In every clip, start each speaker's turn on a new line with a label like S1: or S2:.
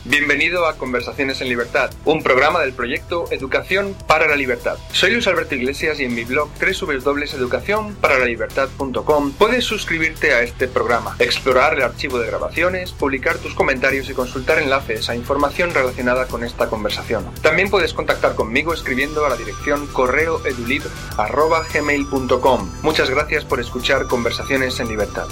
S1: Bienvenido a Conversaciones en Libertad, un programa del proyecto Educación para la Libertad. Soy Luis Alberto Iglesias y en mi blog www.educacionparalalibertad.com puedes suscribirte a este programa, explorar el archivo de grabaciones, publicar tus comentarios y consultar enlaces a información relacionada con esta conversación. También puedes contactar conmigo escribiendo a la dirección correoedulibre@gmail.com. Muchas gracias por escuchar Conversaciones en Libertad.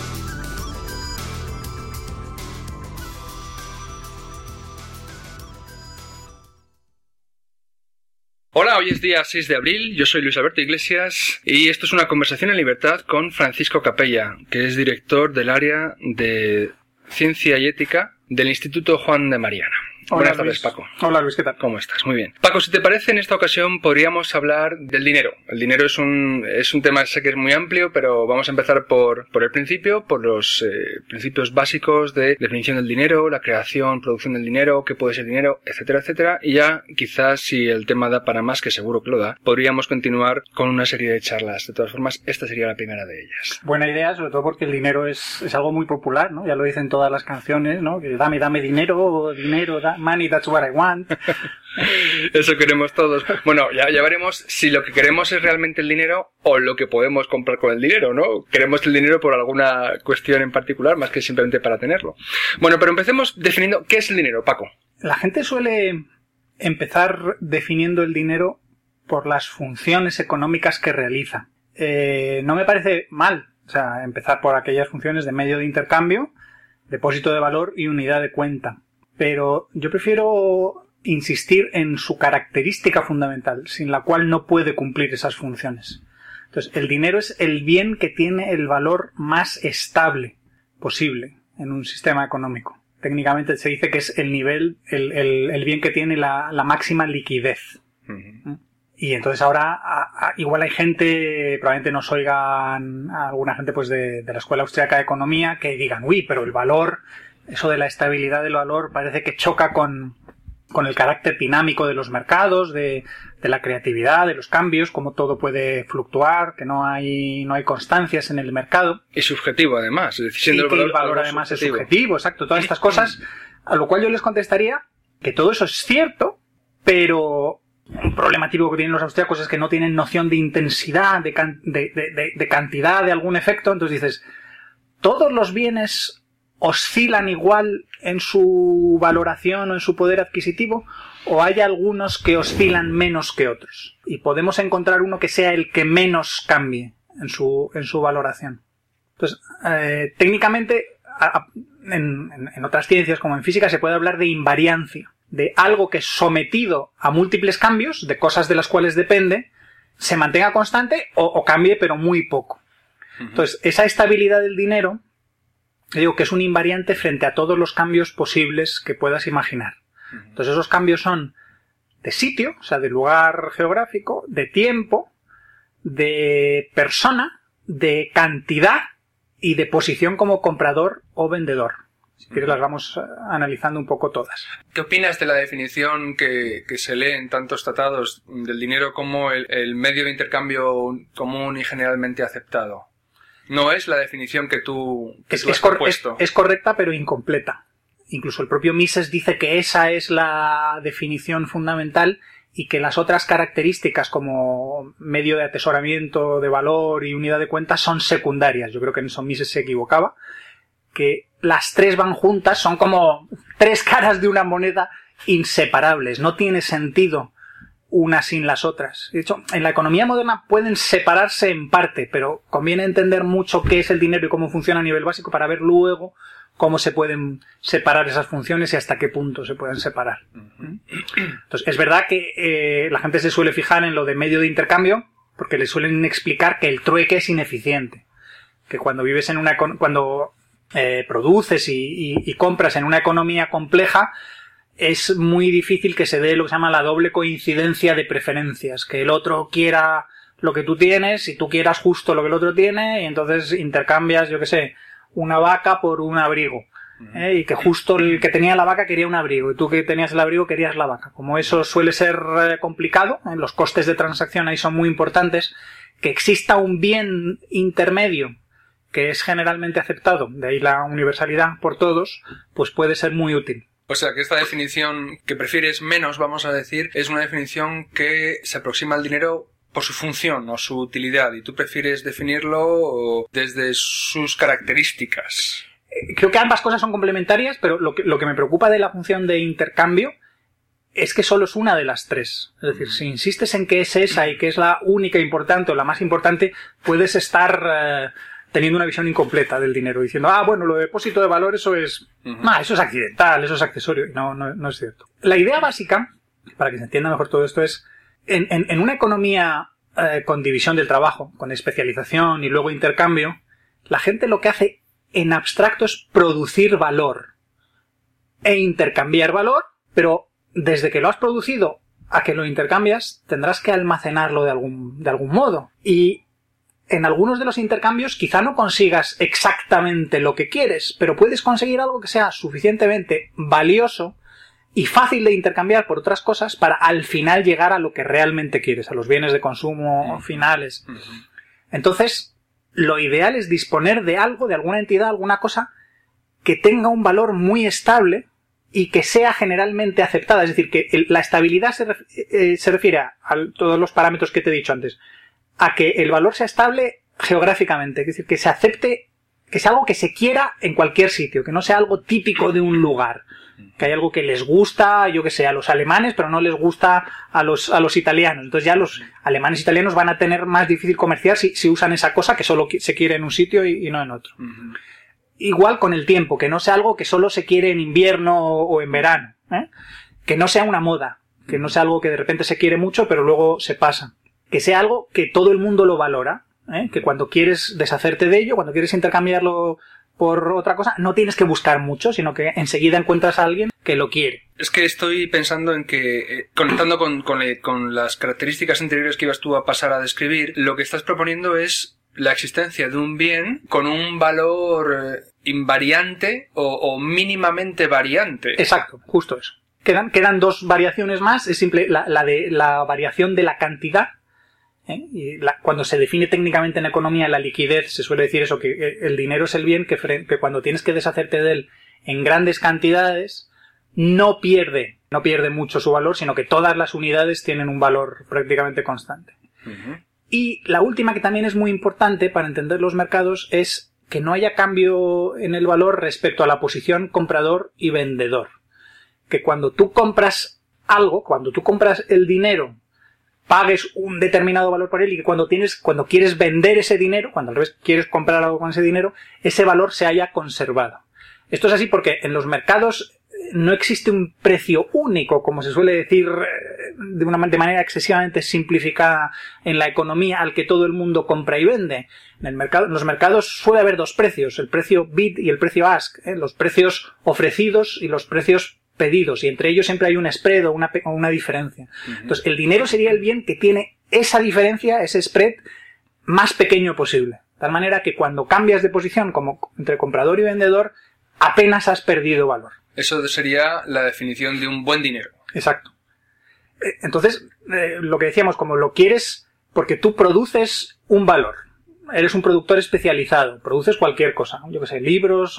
S1: Hola, hoy es día 6 de abril, yo soy Luis Alberto Iglesias y esto es una conversación en libertad con Francisco Capella, que es director del área de Ciencia y Ética del Instituto Juan de Mariana.
S2: Hola,
S1: Buenas tardes,
S2: Luis.
S1: Paco.
S2: Hola, Luis, ¿qué tal?
S1: ¿Cómo estás? Muy bien. Paco, si te parece, en esta ocasión podríamos hablar del dinero. El dinero es un tema, sé que es muy amplio, pero vamos a empezar por el principio, por los principios básicos de definición del dinero, la creación, producción del dinero, qué puede ser dinero, etcétera, etcétera. Y ya, quizás, si el tema da para más, que seguro que lo da, podríamos continuar con una serie de charlas. De todas formas, esta sería la primera de ellas.
S2: Buena idea, sobre todo porque el dinero es algo muy popular, ¿no? Ya lo dicen todas las canciones, ¿no? Que dame dinero, money, that's what I want.
S1: Eso queremos todos. Bueno, ya veremos si lo que queremos es realmente el dinero o lo que podemos comprar con el dinero, ¿no? Queremos el dinero por alguna cuestión en particular, más que simplemente para tenerlo. Bueno, pero empecemos definiendo qué es el dinero, Paco.
S2: La gente suele empezar definiendo el dinero por las funciones económicas que realiza. No me parece mal, o sea, empezar por aquellas funciones de medio de intercambio, depósito de valor y unidad de cuenta. Pero yo prefiero insistir en su característica fundamental, sin la cual no puede cumplir esas funciones. Entonces, el dinero es el bien que tiene el valor más estable posible en un sistema económico. Técnicamente se dice que es el nivel, el bien que tiene la máxima liquidez. Uh-huh. Y entonces ahora igual hay gente, probablemente nos oigan alguna gente pues de la Escuela Austriaca de Economía que digan, uy, pero el valor, eso de la estabilidad del valor parece que choca con el carácter dinámico de los mercados, de la creatividad, de los cambios, cómo todo puede fluctuar, que no hay constancias en el mercado.
S1: Y subjetivo además, es decir, siendo
S2: el valor además subjetivo. Es subjetivo, exacto, todas estas cosas, a lo cual yo les contestaría que todo eso es cierto, pero un problema típico que tienen los austríacos es que no tienen noción de intensidad, de cantidad de algún efecto. Entonces dices, todos los bienes oscilan igual en su valoración o en su poder adquisitivo, o hay algunos que oscilan menos que otros, y podemos encontrar uno que sea el que menos cambie en su valoración. Entonces, técnicamente, en otras ciencias como en física se puede hablar de invariancia, de algo que sometido a múltiples cambios, de cosas de las cuales depende, se mantenga constante o cambie pero muy poco. Entonces, esa estabilidad del dinero, digo que es un invariante frente a todos los cambios posibles que puedas imaginar. Entonces esos cambios son de sitio, o sea, de lugar geográfico, de tiempo, de persona, de cantidad y de posición como comprador o vendedor. Si quieres las vamos analizando un poco todas.
S1: ¿Qué opinas de la definición que se lee en tantos tratados del dinero como el medio de intercambio común y generalmente aceptado? No es la definición que tú has propuesto.
S2: Es correcta, pero incompleta. Incluso el propio Mises dice que esa es la definición fundamental y que las otras características como medio de atesoramiento de valor y unidad de cuenta son secundarias. Yo creo que en eso Mises se equivocaba. Que las tres van juntas, son como tres caras de una moneda inseparables. No tiene sentido unas sin las otras. De hecho, en la economía moderna pueden separarse en parte, pero conviene entender mucho qué es el dinero y cómo funciona a nivel básico para ver luego cómo se pueden separar esas funciones y hasta qué punto se pueden separar. Entonces, es verdad que la gente se suele fijar en lo de medio de intercambio porque le suelen explicar que el trueque es ineficiente. Que cuando vives en produces y compras en una economía compleja, es muy difícil que se dé lo que se llama la doble coincidencia de preferencias, que el otro quiera lo que tú tienes y tú quieras justo lo que el otro tiene, y entonces intercambias, yo qué sé, una vaca por un abrigo, y que justo el que tenía la vaca quería un abrigo y tú que tenías el abrigo querías la vaca. Como eso suele ser complicado, los costes de transacción ahí son muy importantes, que exista un bien intermedio que es generalmente aceptado, de ahí la universalidad por todos, pues puede ser muy útil.
S1: O sea que esta definición que prefieres menos, vamos a decir, es una definición que se aproxima al dinero por su función o su utilidad, y tú prefieres definirlo desde sus características.
S2: Creo que ambas cosas son complementarias, pero lo que me preocupa de la función de intercambio es que solo es una de las tres. Es decir, si insistes en que es esa y que es la única importante o la más importante, puedes estar teniendo una visión incompleta del dinero, diciendo, bueno, lo de depósito de valor, eso es eso es accidental, eso es accesorio. Y no es cierto. La idea básica, para que se entienda mejor todo esto, es en una economía con división del trabajo, con especialización y luego intercambio, la gente lo que hace en abstracto es producir valor e intercambiar valor, pero desde que lo has producido a que lo intercambias, tendrás que almacenarlo de algún modo. Y en algunos de los intercambios quizá no consigas exactamente lo que quieres, pero puedes conseguir algo que sea suficientemente valioso y fácil de intercambiar por otras cosas para al final llegar a lo que realmente quieres, a los bienes de consumo finales. Entonces, lo ideal es disponer de algo, de alguna entidad, alguna cosa que tenga un valor muy estable y que sea generalmente aceptada. Es decir, que la estabilidad se refiere a todos los parámetros que te he dicho antes, a que el valor sea estable geográficamente, es decir, que se acepte, que sea algo que se quiera en cualquier sitio, que no sea algo típico de un lugar, que hay algo que les gusta, yo que sé, a los alemanes, pero no les gusta a los italianos. Entonces ya los alemanes e italianos van a tener más difícil comerciar si usan esa cosa que solo se quiere en un sitio y no en otro. Igual con el tiempo, que no sea algo que solo se quiere en invierno o en verano, que no sea una moda, que no sea algo que de repente se quiere mucho pero luego se pasa, que sea algo que todo el mundo lo valora, que cuando quieres deshacerte de ello, cuando quieres intercambiarlo por otra cosa, no tienes que buscar mucho, sino que enseguida encuentras a alguien que lo quiere.
S1: Es que estoy pensando en que, conectando con las características anteriores que ibas tú a pasar a describir, lo que estás proponiendo es la existencia de un bien con un valor invariante o mínimamente variante.
S2: Exacto, justo eso. Quedan dos variaciones más, es simple la variación de la cantidad. Y cuando se define técnicamente en economía la liquidez, se suele decir eso, que el dinero es el bien que cuando tienes que deshacerte de él en grandes cantidades, no pierde mucho su valor, sino que todas las unidades tienen un valor prácticamente constante. Y la última, que también es muy importante para entender los mercados, es que no haya cambio en el valor respecto a la posición comprador y vendedor. Que cuando tú compras algo, cuando tú compras el dinero, pagues un determinado valor por él, y que cuando quieres vender ese dinero, cuando al revés quieres comprar algo con ese dinero, ese valor se haya conservado. Esto es así porque en los mercados no existe un precio único, como se suele decir de manera excesivamente simplificada en la economía, al que todo el mundo compra y vende. En los mercados suele haber dos precios, el precio bid y el precio ask, los precios ofrecidos y los precios pedidos, y entre ellos siempre hay un spread o una diferencia. Entonces, el dinero sería el bien que tiene esa diferencia, ese spread, más pequeño posible. De tal manera que cuando cambias de posición como entre comprador y vendedor, apenas has perdido valor.
S1: Eso sería la definición de un buen dinero.
S2: Exacto. Entonces, lo que decíamos, como lo quieres porque tú produces un valor. Eres un productor especializado, produces cualquier cosa, yo que sé, libros,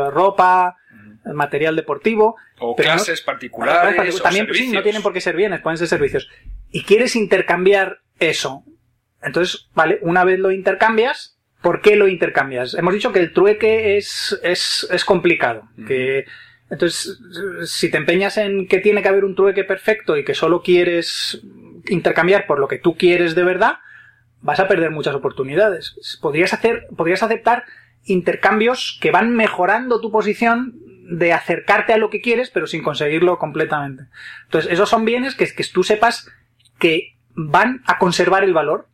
S2: ropa, material deportivo.
S1: O clases particulares,
S2: también,
S1: o servicios.
S2: Sí, no tienen por qué ser bienes, pueden ser servicios. Y quieres intercambiar eso. Entonces, vale, una vez lo intercambias, ¿por qué lo intercambias? Hemos dicho que el trueque es complicado. Entonces, si te empeñas en que tiene que haber un trueque perfecto y que solo quieres intercambiar por lo que tú quieres de verdad, vas a perder muchas oportunidades. Podrías aceptar intercambios que van mejorando tu posición de acercarte a lo que quieres, pero sin conseguirlo completamente. Entonces, esos son bienes que tú sepas que van a conservar el valor,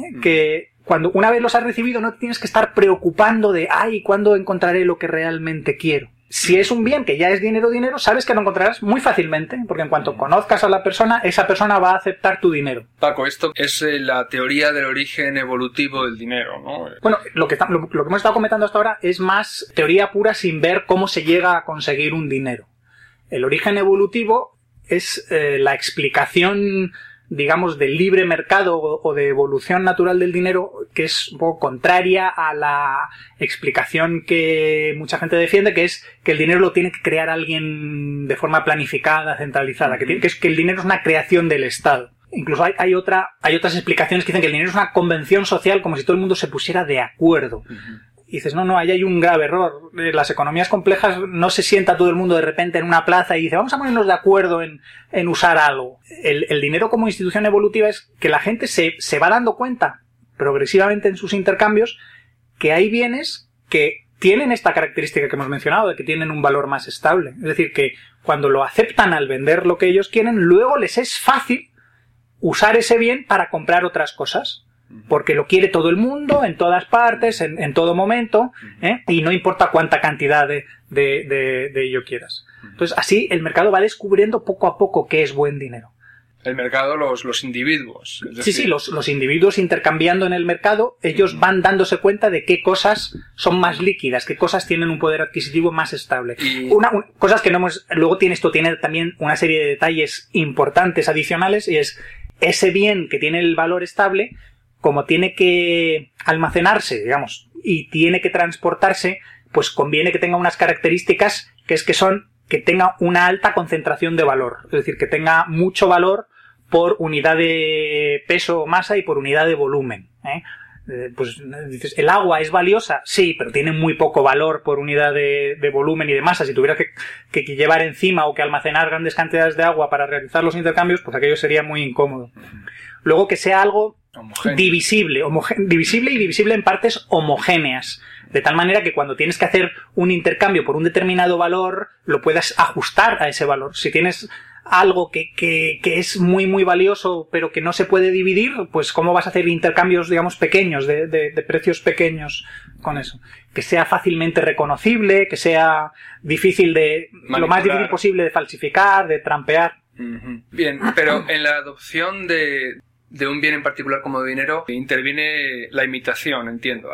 S2: que cuando una vez los has recibido no te tienes que estar preocupando de ¿cuándo encontraré lo que realmente quiero? Si es un bien que ya es dinero, sabes que lo encontrarás muy fácilmente, porque en cuanto conozcas a la persona, esa persona va a aceptar tu dinero.
S1: Paco, esto es la teoría del origen evolutivo del dinero, ¿no?
S2: Bueno, lo que hemos estado comentando hasta ahora es más teoría pura sin ver cómo se llega a conseguir un dinero. El origen evolutivo es la explicación digamos, de libre mercado o de evolución natural del dinero, que es un poco contraria a la explicación que mucha gente defiende, que es que el dinero lo tiene que crear alguien de forma planificada, centralizada, que el dinero es una creación del Estado. Incluso hay otras explicaciones que dicen que el dinero es una convención social, como si todo el mundo se pusiera de acuerdo. Y dices, no, ahí hay un grave error. Las economías complejas no se sienta todo el mundo de repente en una plaza y dice, vamos a ponernos de acuerdo en usar algo. El dinero como institución evolutiva es que la gente se va dando cuenta progresivamente en sus intercambios que hay bienes que tienen esta característica que hemos mencionado, de que tienen un valor más estable. Es decir, que cuando lo aceptan al vender lo que ellos quieren, luego les es fácil usar ese bien para comprar otras cosas. Porque lo quiere todo el mundo, en todas partes, en todo momento, y no importa cuánta cantidad de ello quieras. Entonces, así el mercado va descubriendo poco a poco qué es buen dinero.
S1: El mercado, los individuos. Es decir...
S2: Sí, los individuos intercambiando en el mercado, ellos van dándose cuenta de qué cosas son más líquidas, qué cosas tienen un poder adquisitivo más estable. Cosas que no hemos... Luego esto tiene también una serie de detalles importantes adicionales, y es ese bien que tiene el valor estable, como tiene que almacenarse, digamos, y tiene que transportarse, pues conviene que tenga unas características que tenga una alta concentración de valor. Es decir, que tenga mucho valor por unidad de peso o masa y por unidad de volumen. Pues dices, ¿el agua es valiosa? Sí, pero tiene muy poco valor por unidad de volumen y de masa. Si tuvieras que llevar encima o que almacenar grandes cantidades de agua para realizar los intercambios, pues aquello sería muy incómodo. Luego que sea algo divisible y divisible en partes homogéneas, de tal manera que cuando tienes que hacer un intercambio por un determinado valor, lo puedas ajustar a ese valor. Si tienes algo que es muy muy valioso pero que no se puede dividir, pues ¿cómo vas a hacer intercambios, digamos, pequeños, de precios pequeños con eso? Que sea fácilmente reconocible, que sea difícil lo más difícil posible de falsificar, de trampear.
S1: Bien, pero en la adopción de un bien en particular como dinero interviene la imitación, entiendo.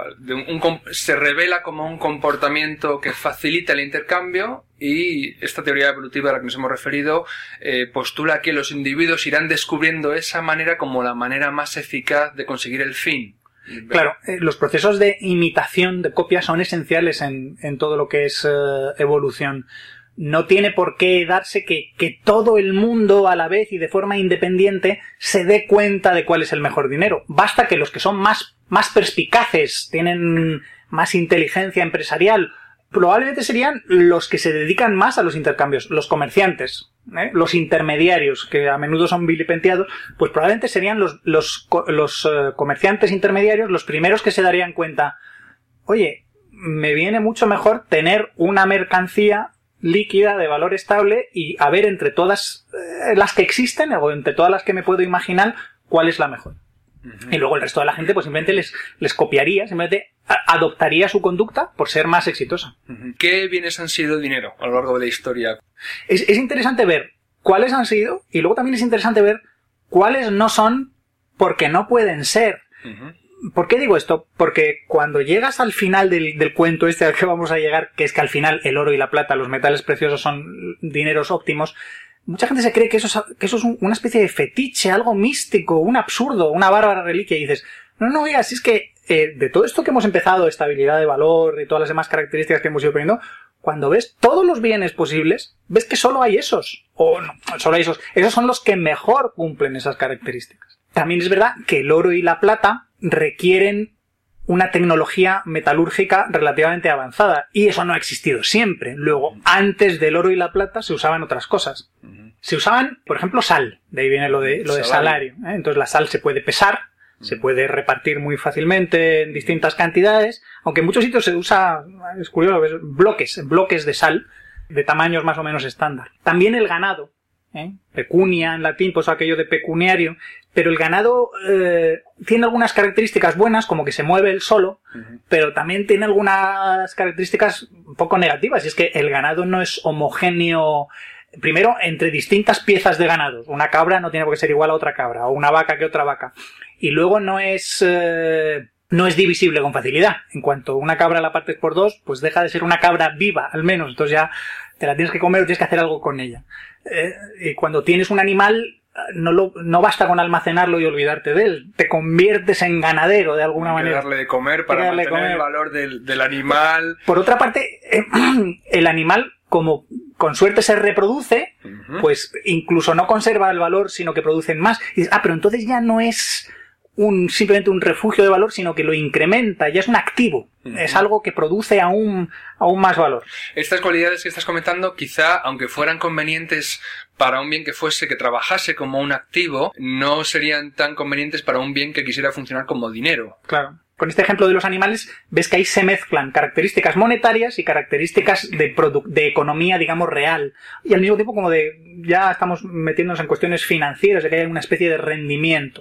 S1: Se revela como un comportamiento que facilita el intercambio, y esta teoría evolutiva a la que nos hemos referido postula que los individuos irán descubriendo esa manera como la manera más eficaz de conseguir el fin.
S2: Claro, los procesos de imitación, de copia, son esenciales en todo lo que es evolución. No tiene por qué darse que todo el mundo a la vez y de forma independiente se dé cuenta de cuál es el mejor dinero. Basta que los que son más perspicaces, tienen más inteligencia empresarial, probablemente serían los que se dedican más a los intercambios, los comerciantes, los intermediarios, que a menudo son vilipendiados, pues probablemente serían los comerciantes intermediarios los primeros que se darían cuenta, oye, me viene mucho mejor tener una mercancía líquida de valor estable y a ver entre todas las que existen o entre todas las que me puedo imaginar cuál es la mejor. Y luego el resto de la gente pues simplemente les copiaría, simplemente adoptaría su conducta por ser más exitosa.
S1: ¿Qué bienes han sido dinero a lo largo de la historia?
S2: Es interesante ver cuáles han sido, y luego también es interesante ver cuáles no son porque no pueden ser. ¿Por qué digo esto? Porque cuando llegas al final del cuento al que vamos a llegar, que es que al final el oro y la plata, los metales preciosos, son dineros óptimos, mucha gente se cree que eso es una especie de fetiche, algo místico, un absurdo, una bárbara reliquia, y dices, no, oiga, si es que de todo esto que hemos empezado, estabilidad de valor y todas las demás características que hemos ido poniendo, cuando ves todos los bienes posibles, ves que solo hay esos, o no, solo hay esos son los que mejor cumplen esas características. También es verdad que el oro y la plata requieren una tecnología metalúrgica relativamente avanzada, y eso no ha existido siempre. Luego, antes del oro y la plata se usaban otras cosas. Se usaban, por ejemplo, sal. De ahí viene lo de salario. Entonces la sal se puede pesar, se puede repartir muy fácilmente en distintas cantidades, aunque en muchos sitios se usa, es curioso, bloques de sal de tamaños más o menos estándar. También el ganado, pecunia en latín, pues aquello de pecuniario, pero el ganado tiene algunas características buenas, como que se mueve él solo, pero también tiene algunas características un poco negativas, y es que el ganado no es homogéneo. Primero, entre distintas piezas de ganado. Una cabra no tiene por qué ser igual a otra cabra, o una vaca que otra vaca. Y luego no es divisible con facilidad. En cuanto una cabra la partes por dos, pues deja de ser una cabra viva, al menos. Entonces ya te la tienes que comer o tienes que hacer algo con ella. Y cuando tienes un animal, no basta con almacenarlo y olvidarte de él. Te conviertes en ganadero de alguna manera.
S1: Hay que darle de comer para mantener el valor del animal.
S2: Por otra parte, el animal, como con suerte se reproduce, pues incluso no conserva el valor, sino que producen más. Y dices, pero entonces ya no es simplemente un refugio de valor, sino que lo incrementa, ya es un activo. Es algo que produce aún más valor.
S1: Estas cualidades que estás comentando, quizá, aunque fueran convenientes para un bien que trabajase como un activo, no serían tan convenientes para un bien que quisiera funcionar como dinero.
S2: Claro. Con este ejemplo de los animales, ves que ahí se mezclan características monetarias y características de economía, digamos, real. Y al mismo tiempo como ya estamos metiéndonos en cuestiones financieras, de que hay una especie de rendimiento.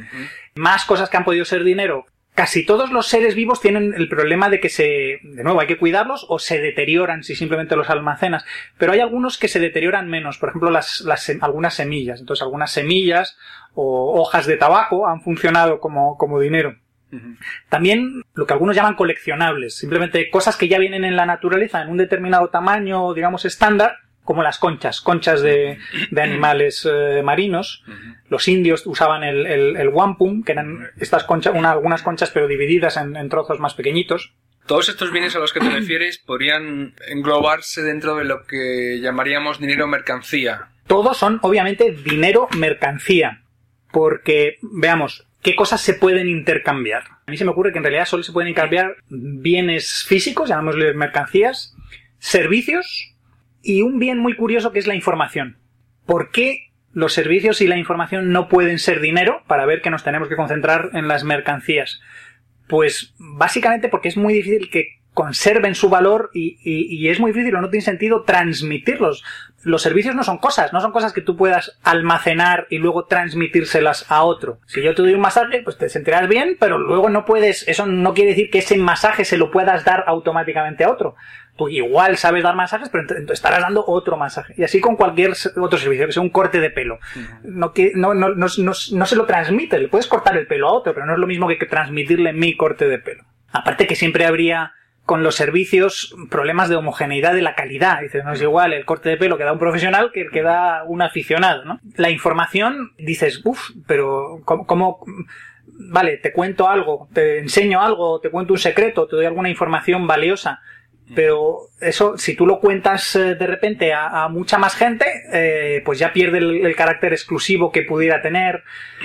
S2: Más cosas que han podido ser dinero. Casi todos los seres vivos tienen el problema de que de nuevo, hay que cuidarlos o se deterioran si simplemente los almacenas. Pero hay algunos que se deterioran menos. Por ejemplo, algunas semillas. Entonces, algunas semillas o hojas de tabaco han funcionado como dinero. También lo que algunos llaman coleccionables, simplemente cosas que ya vienen en la naturaleza en un determinado tamaño, digamos, estándar, como las conchas de animales marinos. Los indios usaban el wampum, que eran estas conchas, algunas conchas pero divididas en trozos más pequeñitos.
S1: Todos estos bienes a los que te refieres podrían englobarse dentro de lo que llamaríamos dinero mercancía.
S2: Todos son, obviamente, dinero mercancía, porque, veamos, ¿qué cosas se pueden intercambiar? A mí se me ocurre que en realidad solo se pueden intercambiar bienes físicos, llamémosle mercancías, servicios y un bien muy curioso que es la información. ¿Por qué los servicios y la información no pueden ser dinero? Para ver que nos tenemos que concentrar en las mercancías. Pues básicamente porque es muy difícil que conserven su valor y es muy difícil o no tiene sentido transmitirlos. Los servicios no son cosas que tú puedas almacenar y luego transmitírselas a otro. Si yo te doy un masaje, pues te sentirás bien, pero luego no puedes, eso no quiere decir que ese masaje se lo puedas dar automáticamente a otro. Tú igual sabes dar masajes, pero estarás dando otro masaje. Y así con cualquier otro servicio, que sea un corte de pelo. No se lo transmite, le puedes cortar el pelo a otro, pero no es lo mismo que transmitirle mi corte de pelo. Aparte que siempre habría con los servicios problemas de homogeneidad de la calidad. Dices, no es igual el corte de pelo que da un profesional que el que da un aficionado, ¿no? La información, dices, pero ¿cómo? Vale, te cuento algo, te enseño algo, te cuento un secreto, te doy alguna información valiosa, pero eso, si tú lo cuentas de repente a mucha más gente, pues ya pierde el carácter exclusivo que pudiera tener.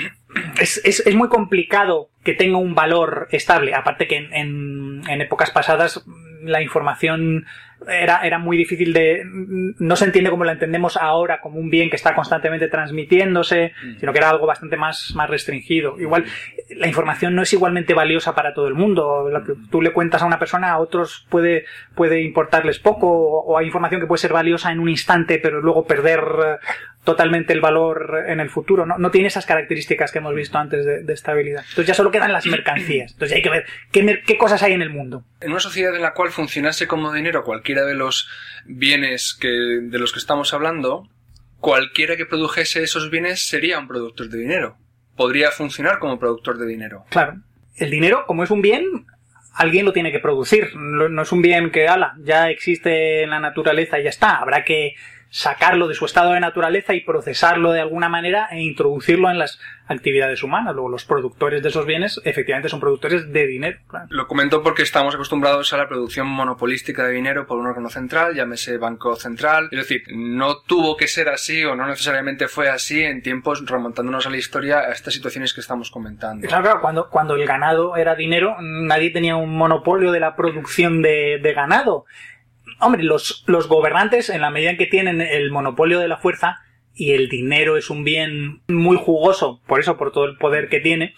S2: Es muy complicado que tenga un valor estable, aparte que en épocas pasadas la información era muy difícil no se entiende como la entendemos ahora, como un bien que está constantemente transmitiéndose, sino que era algo bastante más restringido. Igual, la información no es igualmente valiosa para todo el mundo. Lo que tú le cuentas a una persona, a otros puede importarles poco, o hay información que puede ser valiosa en un instante, pero luego perder totalmente el valor en el futuro. No tiene esas características que hemos visto antes de estabilidad. Entonces ya solo quedan las mercancías. Entonces hay que ver qué cosas hay en el mundo.
S1: En una sociedad en la cual funcionase como dinero cualquiera de los bienes de los que estamos hablando, cualquiera que produjese esos bienes sería un productor de dinero. Podría funcionar como productor de dinero.
S2: Claro. El dinero, como es un bien, alguien lo tiene que producir. No es un bien que, ya existe en la naturaleza y ya está. Habrá que sacarlo de su estado de naturaleza y procesarlo de alguna manera e introducirlo en las actividades humanas. Luego los productores de esos bienes efectivamente son productores de dinero. Claro.
S1: Lo comento porque estamos acostumbrados a la producción monopolística de dinero por un órgano central, llámese Banco Central. Es decir, no tuvo que ser así o no necesariamente fue así en tiempos remontándonos a la historia a estas situaciones que estamos comentando.
S2: Claro, cuando el ganado era dinero, nadie tenía un monopolio de la producción de ganado. Hombre, los gobernantes, en la medida en que tienen el monopolio de la fuerza y el dinero es un bien muy jugoso, por todo el poder que tiene,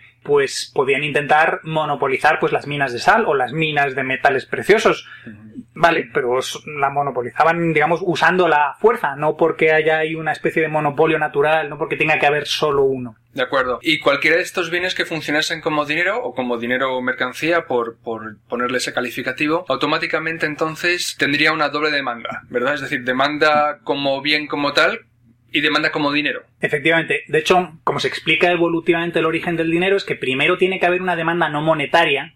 S2: pues podían intentar monopolizar pues las minas de sal o las minas de metales preciosos. Vale, pero la monopolizaban, digamos, usando la fuerza, no porque haya ahí una especie de monopolio natural, no porque tenga que haber solo uno.
S1: De acuerdo. Y cualquiera de estos bienes que funcionasen como dinero o como dinero o mercancía, por ponerle ese calificativo, automáticamente entonces tendría una doble demanda, ¿verdad? Es decir, demanda como bien como tal y demanda como dinero.
S2: Efectivamente. De hecho, como se explica evolutivamente el origen del dinero, es que primero tiene que haber una demanda no monetaria.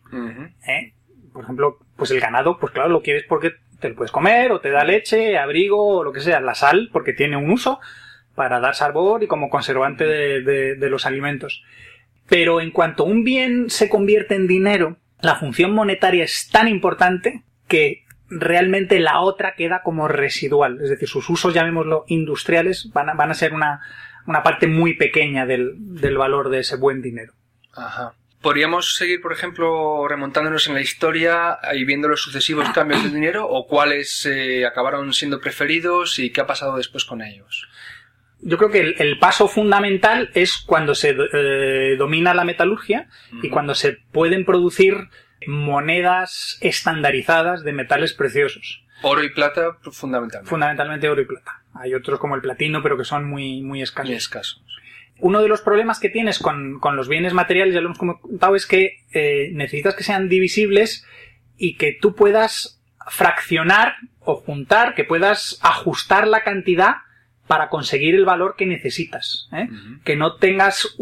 S2: Por ejemplo, pues el ganado, pues claro, lo quieres porque te lo puedes comer o te da leche, abrigo o lo que sea. La sal, porque tiene un uso. para dar sabor y como conservante de los alimentos. Pero en cuanto un bien se convierte en dinero, la función monetaria es tan importante que realmente la otra queda como residual. Es decir, sus usos, llamémoslo industriales, van a ser una parte muy pequeña del valor de ese buen dinero.
S1: Ajá. ¿Podríamos seguir, por ejemplo, remontándonos en la historia y viendo los sucesivos cambios del dinero o cuáles acabaron siendo preferidos y qué ha pasado después con ellos?
S2: Yo creo que el paso fundamental es cuando se domina la metalurgia y cuando se pueden producir monedas estandarizadas de metales preciosos.
S1: Oro y plata, fundamentalmente.
S2: Fundamentalmente oro y plata. Hay otros como el platino, pero que son muy, muy escasos.
S1: Muy escasos.
S2: Uno de los problemas que tienes con los bienes materiales, ya lo hemos comentado, es que necesitas que sean divisibles y que tú puedas fraccionar o juntar, que puedas ajustar la cantidad para conseguir el valor que necesitas. Que no tengas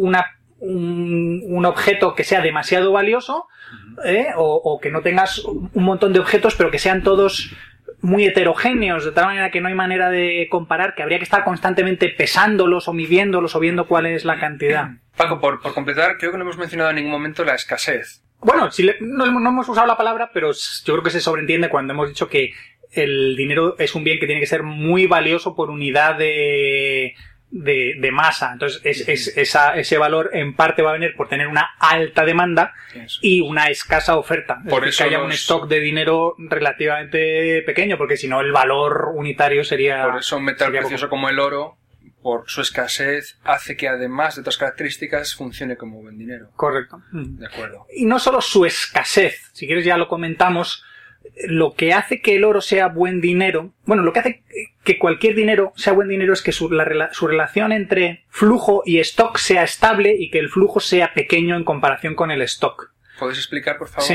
S2: un objeto que sea demasiado valioso o que no tengas un montón de objetos pero que sean todos muy heterogéneos, de tal manera que no hay manera de comparar, que habría que estar constantemente pesándolos o midiéndolos o viendo cuál es la cantidad.
S1: Paco, por completar, creo que no hemos mencionado en ningún momento la escasez.
S2: Bueno, no hemos usado la palabra, pero yo creo que se sobreentiende cuando hemos dicho que el dinero es un bien que tiene que ser muy valioso por unidad de masa. Entonces, ese valor en parte va a venir por tener una alta demanda y una escasa oferta.
S1: Por
S2: eso que haya un stock de dinero relativamente pequeño, porque si no el valor unitario sería...
S1: Por eso un metal precioso como el oro, por su escasez, hace que además de otras características funcione como buen dinero.
S2: Correcto.
S1: De acuerdo.
S2: Y no solo su escasez, si quieres ya lo comentamos. Lo que hace que el oro sea buen dinero, bueno, lo que hace que cualquier dinero sea buen dinero es que su relación entre flujo y stock sea estable y que el flujo sea pequeño en comparación con el stock.
S1: ¿Puedes explicar, por favor?
S2: Sí,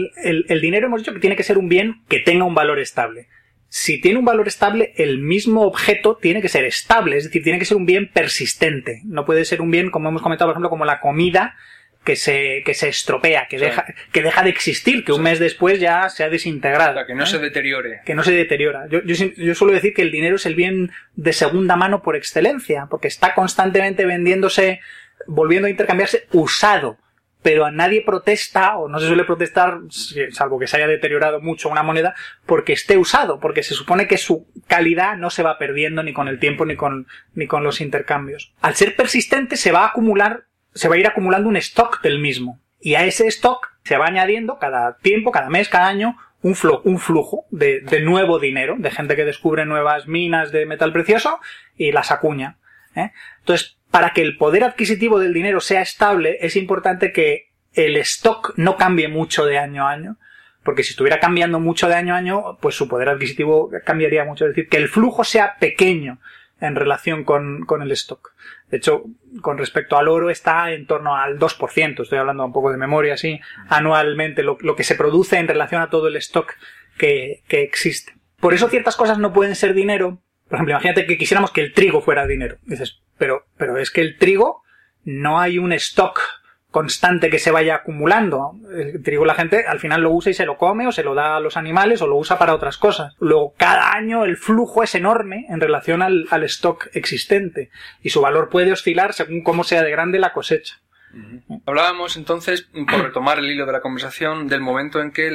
S2: el dinero hemos dicho que tiene que ser un bien que tenga un valor estable. Si tiene un valor estable, el mismo objeto tiene que ser estable, es decir, tiene que ser un bien persistente. No puede ser un bien, como hemos comentado, por ejemplo, como la comida, que se estropea, que deja de existir, que un mes después ya se ha desintegrado.
S1: O sea, que no se deteriore.
S2: Que no se deteriora. Yo suelo decir que el dinero es el bien de segunda mano por excelencia, porque está constantemente vendiéndose, volviendo a intercambiarse, usado. Pero a nadie protesta, o no se suele protestar, salvo que se haya deteriorado mucho una moneda, porque esté usado, porque se supone que su calidad no se va perdiendo ni con el tiempo ni con los intercambios. Al ser persistente se va a ir acumulando un stock del mismo. Y a ese stock se va añadiendo cada tiempo, cada mes, cada año, un flujo de nuevo dinero, de gente que descubre nuevas minas de metal precioso y las acuña. Entonces, para que el poder adquisitivo del dinero sea estable, es importante que el stock no cambie mucho de año a año. Porque si estuviera cambiando mucho de año a año, pues su poder adquisitivo cambiaría mucho. Es decir, que el flujo sea pequeño en relación con el stock. De hecho, con respecto al oro está en torno al 2%, estoy hablando un poco de memoria, así, anualmente, lo que se produce en relación a todo el stock que existe. Por eso ciertas cosas no pueden ser dinero. Por ejemplo, imagínate que quisiéramos que el trigo fuera dinero. Dices, pero es que el trigo no hay un stock constante que se vaya acumulando. El trigo la gente al final lo usa y se lo come o se lo da a los animales o lo usa para otras cosas. Luego, cada año el flujo es enorme en relación al stock existente y su valor puede oscilar según cómo sea de grande la cosecha.
S1: Hablábamos entonces, por retomar el hilo de la conversación, del momento en que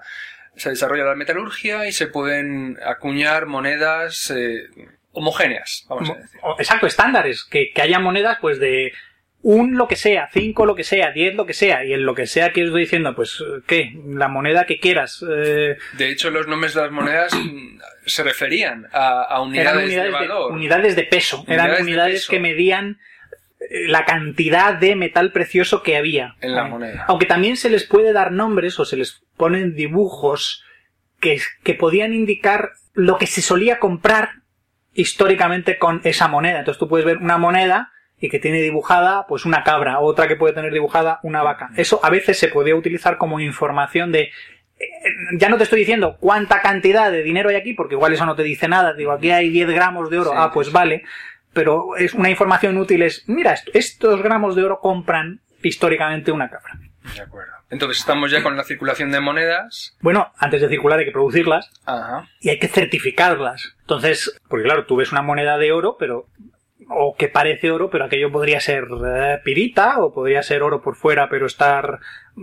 S1: se desarrolla la metalurgia y se pueden acuñar monedas homogéneas, vamos a decir.
S2: Exacto, estándares, que haya monedas pues de lo que sea, 5 lo que sea, 10 lo que sea, y en lo que sea que estoy diciendo, pues, ¿qué? La moneda que quieras.
S1: De hecho, los nombres de las monedas se referían a unidades de valor.
S2: Unidades de peso. Eran unidades que medían la cantidad de metal precioso que había
S1: en la moneda.
S2: Aunque también se les puede dar nombres o se les ponen dibujos que podían indicar lo que se solía comprar históricamente con esa moneda. Entonces tú puedes ver una moneda y que tiene dibujada pues una cabra, otra que puede tener dibujada una vaca. Eso a veces se podía utilizar como información de... Ya no te estoy diciendo cuánta cantidad de dinero hay aquí, porque igual eso no te dice nada. Digo, aquí hay 10 gramos de oro. Sí, pues vale. Pero es una información útil. Mira, estos gramos de oro compran históricamente una cabra.
S1: De acuerdo. Entonces estamos ya con la circulación de monedas.
S2: Bueno, antes de circular hay que producirlas.
S1: Ajá.
S2: Y hay que certificarlas. Entonces, porque claro, tú ves una moneda de oro, pero o que parece oro, pero aquello podría ser pirita, o podría ser oro por fuera, pero estar,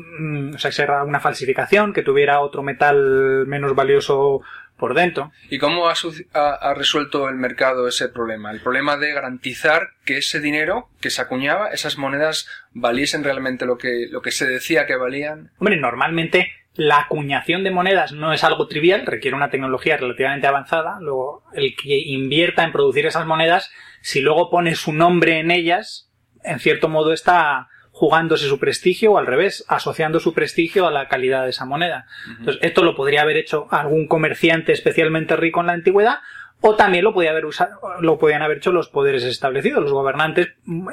S2: o sea, ser una falsificación, que tuviera otro metal menos valioso por dentro.
S1: ¿Y cómo ha resuelto el mercado ese problema? El problema de garantizar que ese dinero que se acuñaba, esas monedas, valiesen realmente lo que se decía que valían.
S2: Hombre, normalmente la acuñación de monedas no es algo trivial, requiere una tecnología relativamente avanzada. Luego, el que invierta en producir esas monedas, si luego pone su nombre en ellas, en cierto modo está jugándose su prestigio, o al revés, asociando su prestigio a la calidad de esa moneda. Entonces, esto lo podría haber hecho algún comerciante especialmente rico en la antigüedad, o también lo podían haber hecho los poderes establecidos. Los gobernantes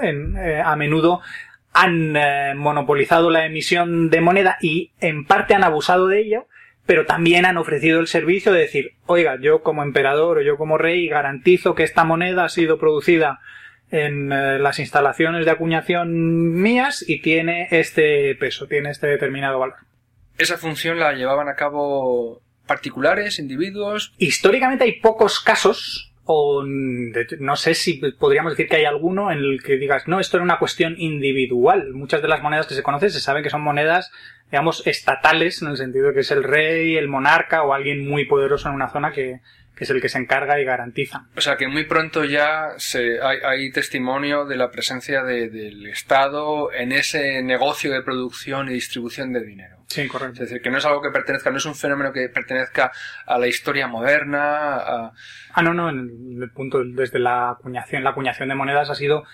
S2: a menudo han monopolizado la emisión de moneda y en parte han abusado de ello, pero también han ofrecido el servicio de decir, oiga, yo como emperador o yo como rey garantizo que esta moneda ha sido producida en las instalaciones de acuñación mías y tiene este peso, tiene este determinado valor.
S1: ¿Esa función la llevaban a cabo particulares, individuos?
S2: Históricamente hay pocos casos, o no sé si podríamos decir que hay alguno en el que digas, no, esto era una cuestión individual. Muchas de las monedas que se conocen se sabe que son monedas, digamos, estatales, en el sentido de que es el rey, el monarca o alguien muy poderoso en una zona que es el que se encarga y garantiza. O
S1: sea que muy pronto ya hay testimonio de la presencia del Estado en ese negocio de producción y distribución de dinero.
S2: Sí, correcto.
S1: Es decir, que no es algo que pertenezca, no es un fenómeno que pertenezca a la historia moderna.
S2: No, en el punto, desde la acuñación de monedas ha sido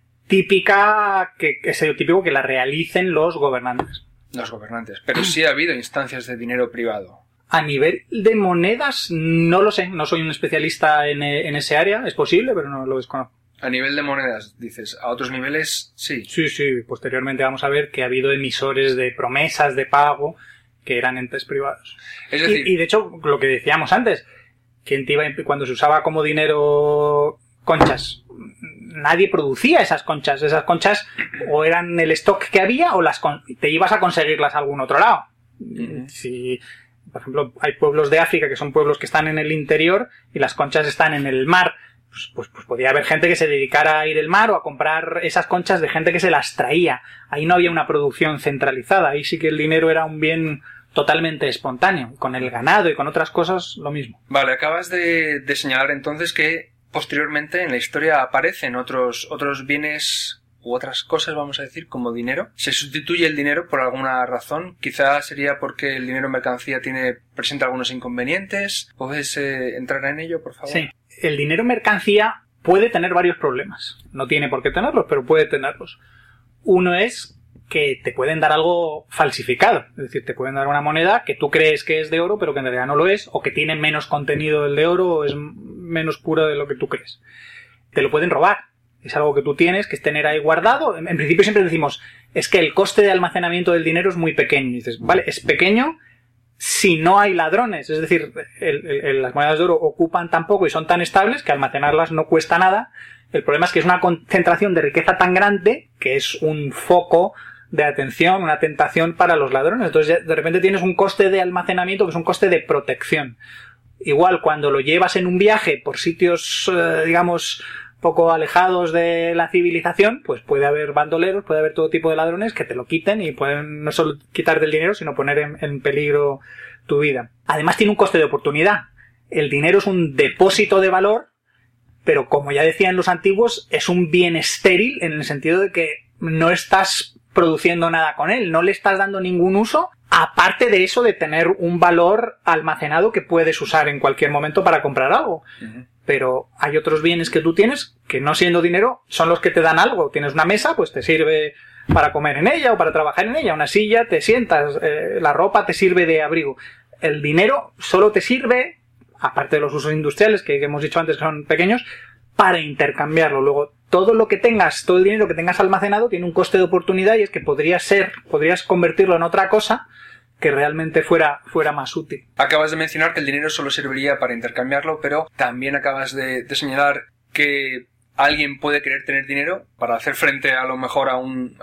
S2: típica, típico que la realicen los gobernantes.
S1: Los gobernantes. Pero sí ha habido instancias de dinero privado.
S2: A nivel de monedas, no lo sé. No soy un especialista en ese área. Es posible, pero no lo desconozco.
S1: A nivel de monedas, dices, a otros niveles, sí.
S2: Sí. Posteriormente vamos a ver que ha habido emisores de promesas de pago que eran entes privados.
S1: Es decir,
S2: y de hecho, lo que decíamos antes, cuando se usaba como dinero conchas, nadie producía esas conchas. Esas conchas o eran el stock que había o te ibas a conseguirlas a algún otro lado. Si, por ejemplo, hay pueblos de África que son pueblos que están en el interior y las conchas están en el mar. Pues podía haber gente que se dedicara a ir al mar o a comprar esas conchas de gente que se las traía. Ahí no había una producción centralizada. Ahí sí que el dinero era un bien totalmente espontáneo. Con el ganado y con otras cosas, lo mismo.
S1: Vale, acabas de señalar entonces que posteriormente en la historia aparecen otros bienes u otras cosas, vamos a decir, como dinero. ¿Se sustituye el dinero por alguna razón? Quizá sería porque el dinero en mercancía presenta algunos inconvenientes. ¿Puedes entrar en ello, por favor?
S2: Sí. El dinero en mercancía puede tener varios problemas. No tiene por qué tenerlos, pero puede tenerlos. Uno es que te pueden dar algo falsificado. Es decir, te pueden dar una moneda que tú crees que es de oro, pero que en realidad no lo es, o que tiene menos contenido del de oro, o es menos pura de lo que tú crees. Te lo pueden robar. Es algo que tú tienes, que es tener ahí guardado. En principio siempre decimos, es que el coste de almacenamiento del dinero es muy pequeño. Y dices, vale, es pequeño si no hay ladrones. Es decir, las monedas de oro ocupan tan poco y son tan estables que almacenarlas no cuesta nada. El problema es que es una concentración de riqueza tan grande que es un foco de atención, una tentación para los ladrones. Entonces de repente tienes un coste de almacenamiento que es un coste de protección. Igual cuando lo llevas en un viaje por sitios, digamos, poco alejados de la civilización, pues puede haber bandoleros, puede haber todo tipo de ladrones que te lo quiten y pueden no solo quitarte el dinero, sino poner en peligro tu vida. Además tiene un coste de oportunidad. El dinero es un depósito de valor, pero como ya decían los antiguos, es un bien estéril en el sentido de que no estás produciendo nada con él, no le estás dando ningún uso, aparte de eso de tener un valor almacenado que puedes usar en cualquier momento para comprar algo. Pero hay otros bienes que tú tienes que, no siendo dinero, son los que te dan algo. Tienes una mesa, pues te sirve para comer en ella o para trabajar en ella. Una silla, te sientas. La ropa te sirve de abrigo. El dinero solo te sirve, aparte de los usos industriales que hemos dicho antes que son pequeños, para intercambiarlo. Luego, todo el dinero que tengas almacenado tiene un coste de oportunidad y es que podrías convertirlo en otra cosa que realmente fuera más útil.
S1: Acabas de mencionar que el dinero solo serviría para intercambiarlo, pero también acabas de señalar que alguien puede querer tener dinero para hacer frente a lo mejor a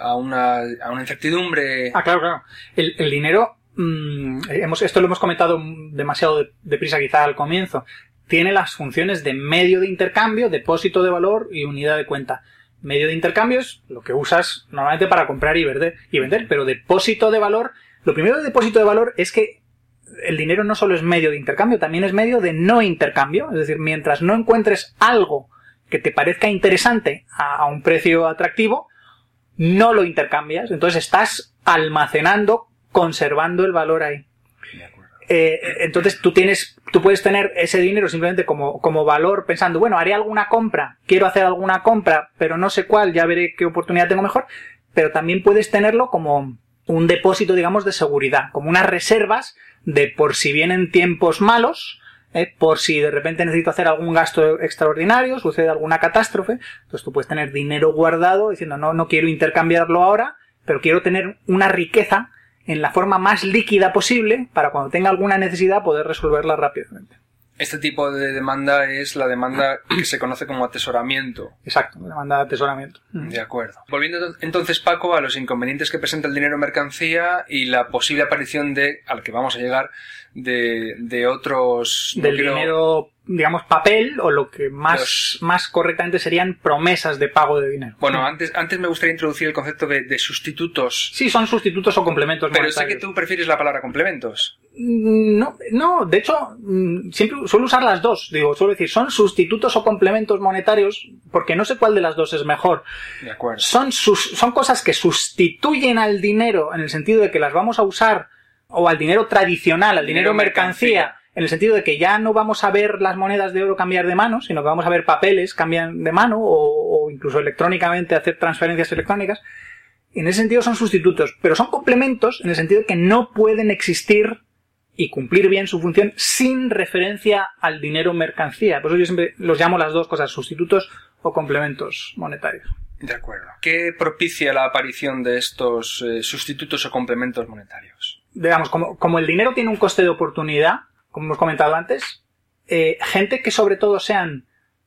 S1: una incertidumbre.
S2: Claro. El dinero, esto lo hemos comentado demasiado deprisa quizá al comienzo. tiene las funciones de medio de intercambio, depósito de valor y unidad de cuenta. Medio de intercambio es lo que usas normalmente para comprar y vender, pero depósito de valor, lo primero de depósito de valor es que el dinero no solo es medio de intercambio, también es medio de no intercambio. Es decir, mientras no encuentres algo que te parezca interesante a un precio atractivo, no lo intercambias. Entonces estás almacenando, conservando el valor ahí. Entonces tú puedes tener ese dinero simplemente como valor pensando, bueno, haré alguna compra, quiero hacer alguna compra, pero no sé cuál, ya veré qué oportunidad tengo mejor. Pero también puedes tenerlo como un depósito, digamos, de seguridad, como unas reservas de por si vienen tiempos malos, por si de repente necesito hacer algún gasto extraordinario, sucede alguna catástrofe. Entonces tú puedes tener dinero guardado diciendo, no quiero intercambiarlo ahora, pero quiero tener una riqueza en la forma más líquida posible para cuando tenga alguna necesidad poder resolverla rápidamente.
S1: Este tipo de demanda es la demanda que se conoce como atesoramiento.
S2: Exacto, demanda de atesoramiento.
S1: De acuerdo. Volviendo entonces, Paco, a los inconvenientes que presenta el dinero mercancía y la posible aparición al que vamos a llegar, de otros...
S2: Dinero, digamos, papel, o lo que más correctamente serían promesas de pago de dinero.
S1: Bueno, antes me gustaría introducir el concepto de sustitutos.
S2: Sí, son sustitutos o complementos
S1: Pero
S2: monetarios.
S1: sé que tú prefieres la palabra complementos.
S2: No, de hecho, siempre suelo usar las dos. Suelo decir, son sustitutos o complementos monetarios, porque no sé cuál de las dos es mejor.
S1: De acuerdo.
S2: Son cosas que sustituyen al dinero en el sentido de que las vamos a usar, o al dinero tradicional, al dinero mercancía, en el sentido de que ya no vamos a ver las monedas de oro cambiar de mano, sino que vamos a ver papeles cambiar de mano, o incluso electrónicamente hacer transferencias electrónicas. En ese sentido son sustitutos, pero son complementos en el sentido de que no pueden existir y cumplir bien su función sin referencia al dinero mercancía. Por eso yo siempre los llamo las dos cosas, sustitutos o complementos monetarios.
S1: De acuerdo. ¿Qué propicia la aparición de estos sustitutos o complementos monetarios?
S2: Digamos, como el dinero tiene un coste de oportunidad, como hemos comentado antes, gente que sobre todo sean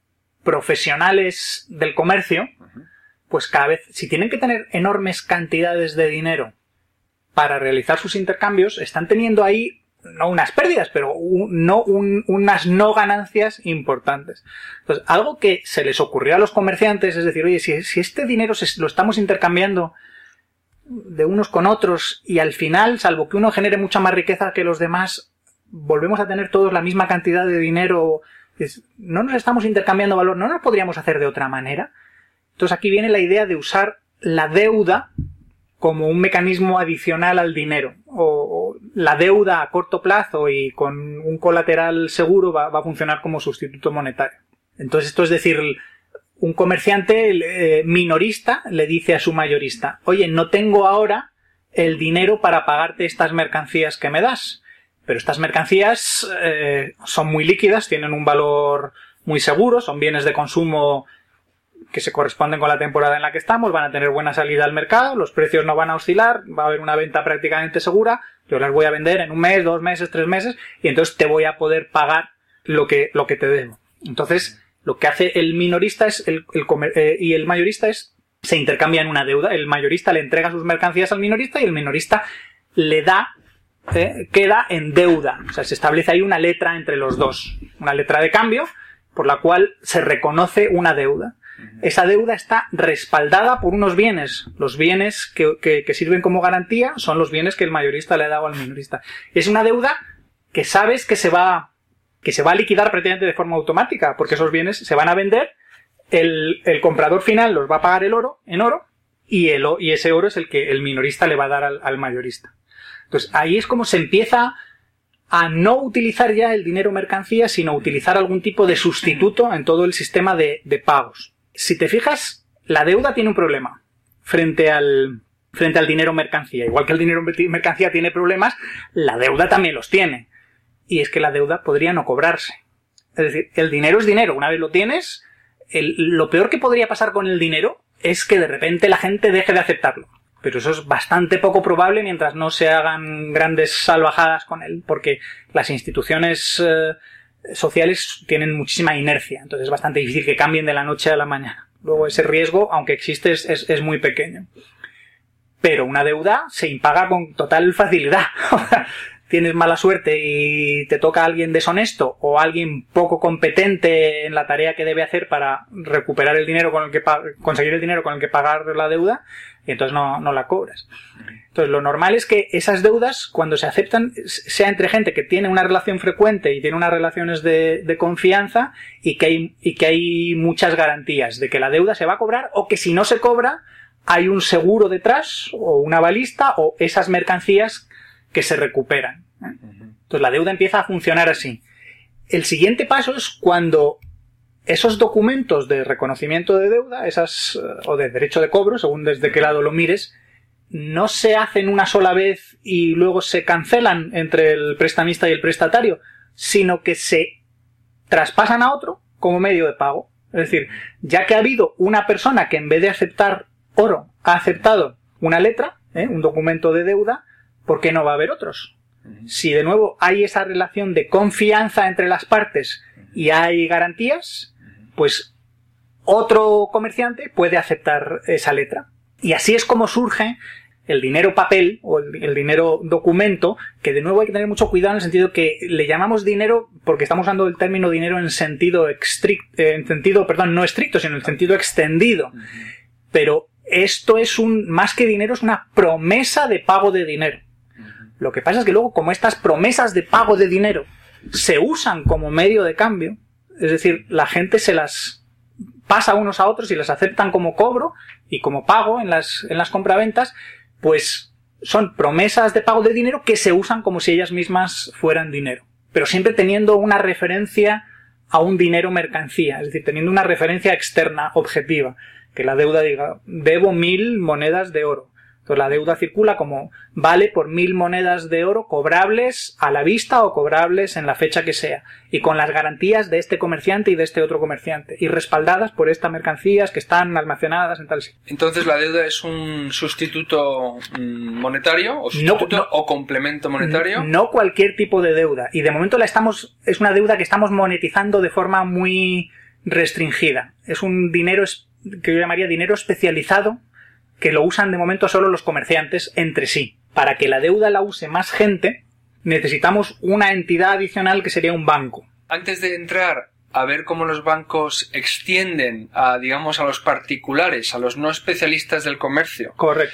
S2: profesionales del comercio, pues cada vez, si tienen que tener enormes cantidades de dinero para realizar sus intercambios, están teniendo ahí no unas pérdidas, pero unas no ganancias importantes. Entonces, algo que se les ocurrió a los comerciantes es decir, oye, si este dinero lo estamos intercambiando de unos con otros y al final, salvo que uno genere mucha más riqueza que los demás, volvemos a tener todos la misma cantidad de dinero, no nos estamos intercambiando valor, ¿no nos podríamos hacer de otra manera? Entonces aquí viene la idea de usar la deuda como un mecanismo adicional al dinero, o la deuda a corto plazo y con un colateral seguro va a funcionar como sustituto monetario. Entonces esto es decir, un comerciante minorista le dice a su mayorista, oye, no tengo ahora el dinero para pagarte estas mercancías que me das, pero estas mercancías son muy líquidas, tienen un valor muy seguro, son bienes de consumo que se corresponden con la temporada en la que estamos, van a tener buena salida al mercado, los precios no van a oscilar, va a haber una venta prácticamente segura, yo las voy a vender en 1 mes, 2 meses, 3 meses, y entonces te voy a poder pagar lo que te debo. Entonces, lo que hace el minorista y el mayorista se intercambian una deuda. El mayorista le entrega sus mercancías al minorista y el minorista le da, queda en deuda. O sea, se establece ahí una letra entre los dos, una letra de cambio por la cual se reconoce una deuda. Esa deuda está respaldada por unos bienes. Los bienes que sirven como garantía son los bienes que el mayorista le ha dado al minorista. Es una deuda que sabes que se va a liquidar prácticamente de forma automática, porque esos bienes se van a vender, el comprador final los va a pagar en oro, y ese oro es el que el minorista le va a dar al mayorista. Entonces ahí es como se empieza a no utilizar ya el dinero mercancía, sino utilizar algún tipo de sustituto en todo el sistema de pagos. Si te fijas, la deuda tiene un problema frente al dinero mercancía. Igual que el dinero mercancía tiene problemas, la deuda también los tiene. Y es que la deuda podría no cobrarse. Es decir, el dinero es dinero. Una vez lo tienes, lo peor que podría pasar con el dinero es que de repente la gente deje de aceptarlo. Pero eso es bastante poco probable mientras no se hagan grandes salvajadas con él, porque las instituciones sociales tienen muchísima inercia. Entonces es bastante difícil que cambien de la noche a la mañana. Luego ese riesgo, aunque existe, es muy pequeño. Pero una deuda se impaga con total facilidad. tienes mala suerte y te toca a alguien deshonesto o alguien poco competente en la tarea que debe hacer para recuperar el dinero con el que conseguir el dinero con el que pagar la deuda, y entonces no la cobras. Entonces lo normal es que esas deudas, cuando se aceptan, sea entre gente que tiene una relación frecuente y tiene unas relaciones de confianza y que hay muchas garantías de que la deuda se va a cobrar, o que si no se cobra hay un seguro detrás o una balista o esas mercancías que se recuperan. Entonces la deuda empieza a funcionar así. El siguiente paso es cuando esos documentos de reconocimiento de deuda, o de derecho de cobro, según desde qué lado lo mires, no se hacen una sola vez y luego se cancelan entre el prestamista y el prestatario, sino que se traspasan a otro como medio de pago. Es decir, ya que ha habido una persona que en vez de aceptar oro ha aceptado una letra, un documento de deuda, ¿por qué no va a haber otros? Si de nuevo hay esa relación de confianza entre las partes y hay garantías, pues otro comerciante puede aceptar esa letra. Y así es como surge el dinero papel o el dinero documento, que de nuevo hay que tener mucho cuidado en el sentido que le llamamos dinero porque estamos usando el término dinero en sentido no estricto, sino en el sentido extendido. Pero esto es más que dinero, es una promesa de pago de dinero. Lo que pasa es que luego, como estas promesas de pago de dinero se usan como medio de cambio, es decir, la gente se las pasa unos a otros y las aceptan como cobro y como pago en las compraventas, pues son promesas de pago de dinero que se usan como si ellas mismas fueran dinero, pero siempre teniendo una referencia a un dinero mercancía, es decir, teniendo una referencia externa, objetiva, que la deuda diga, debo 1000 monedas de oro. Entonces la deuda circula como vale por 1000 monedas de oro cobrables a la vista o cobrables en la fecha que sea, y con las garantías de este comerciante y de este otro comerciante, y respaldadas por estas mercancías que están almacenadas en tal sitio.
S1: Entonces la deuda es un sustituto monetario o sustituto o complemento monetario.
S2: No cualquier tipo de deuda, y de momento es una deuda que estamos monetizando de forma muy restringida. Es un dinero que yo llamaría dinero especializado, que lo usan de momento solo los comerciantes entre sí. Para que la deuda la use más gente, necesitamos una entidad adicional que sería un banco.
S1: Antes de entrar a ver cómo los bancos extienden a los particulares, a los no especialistas del comercio.
S2: Correcto.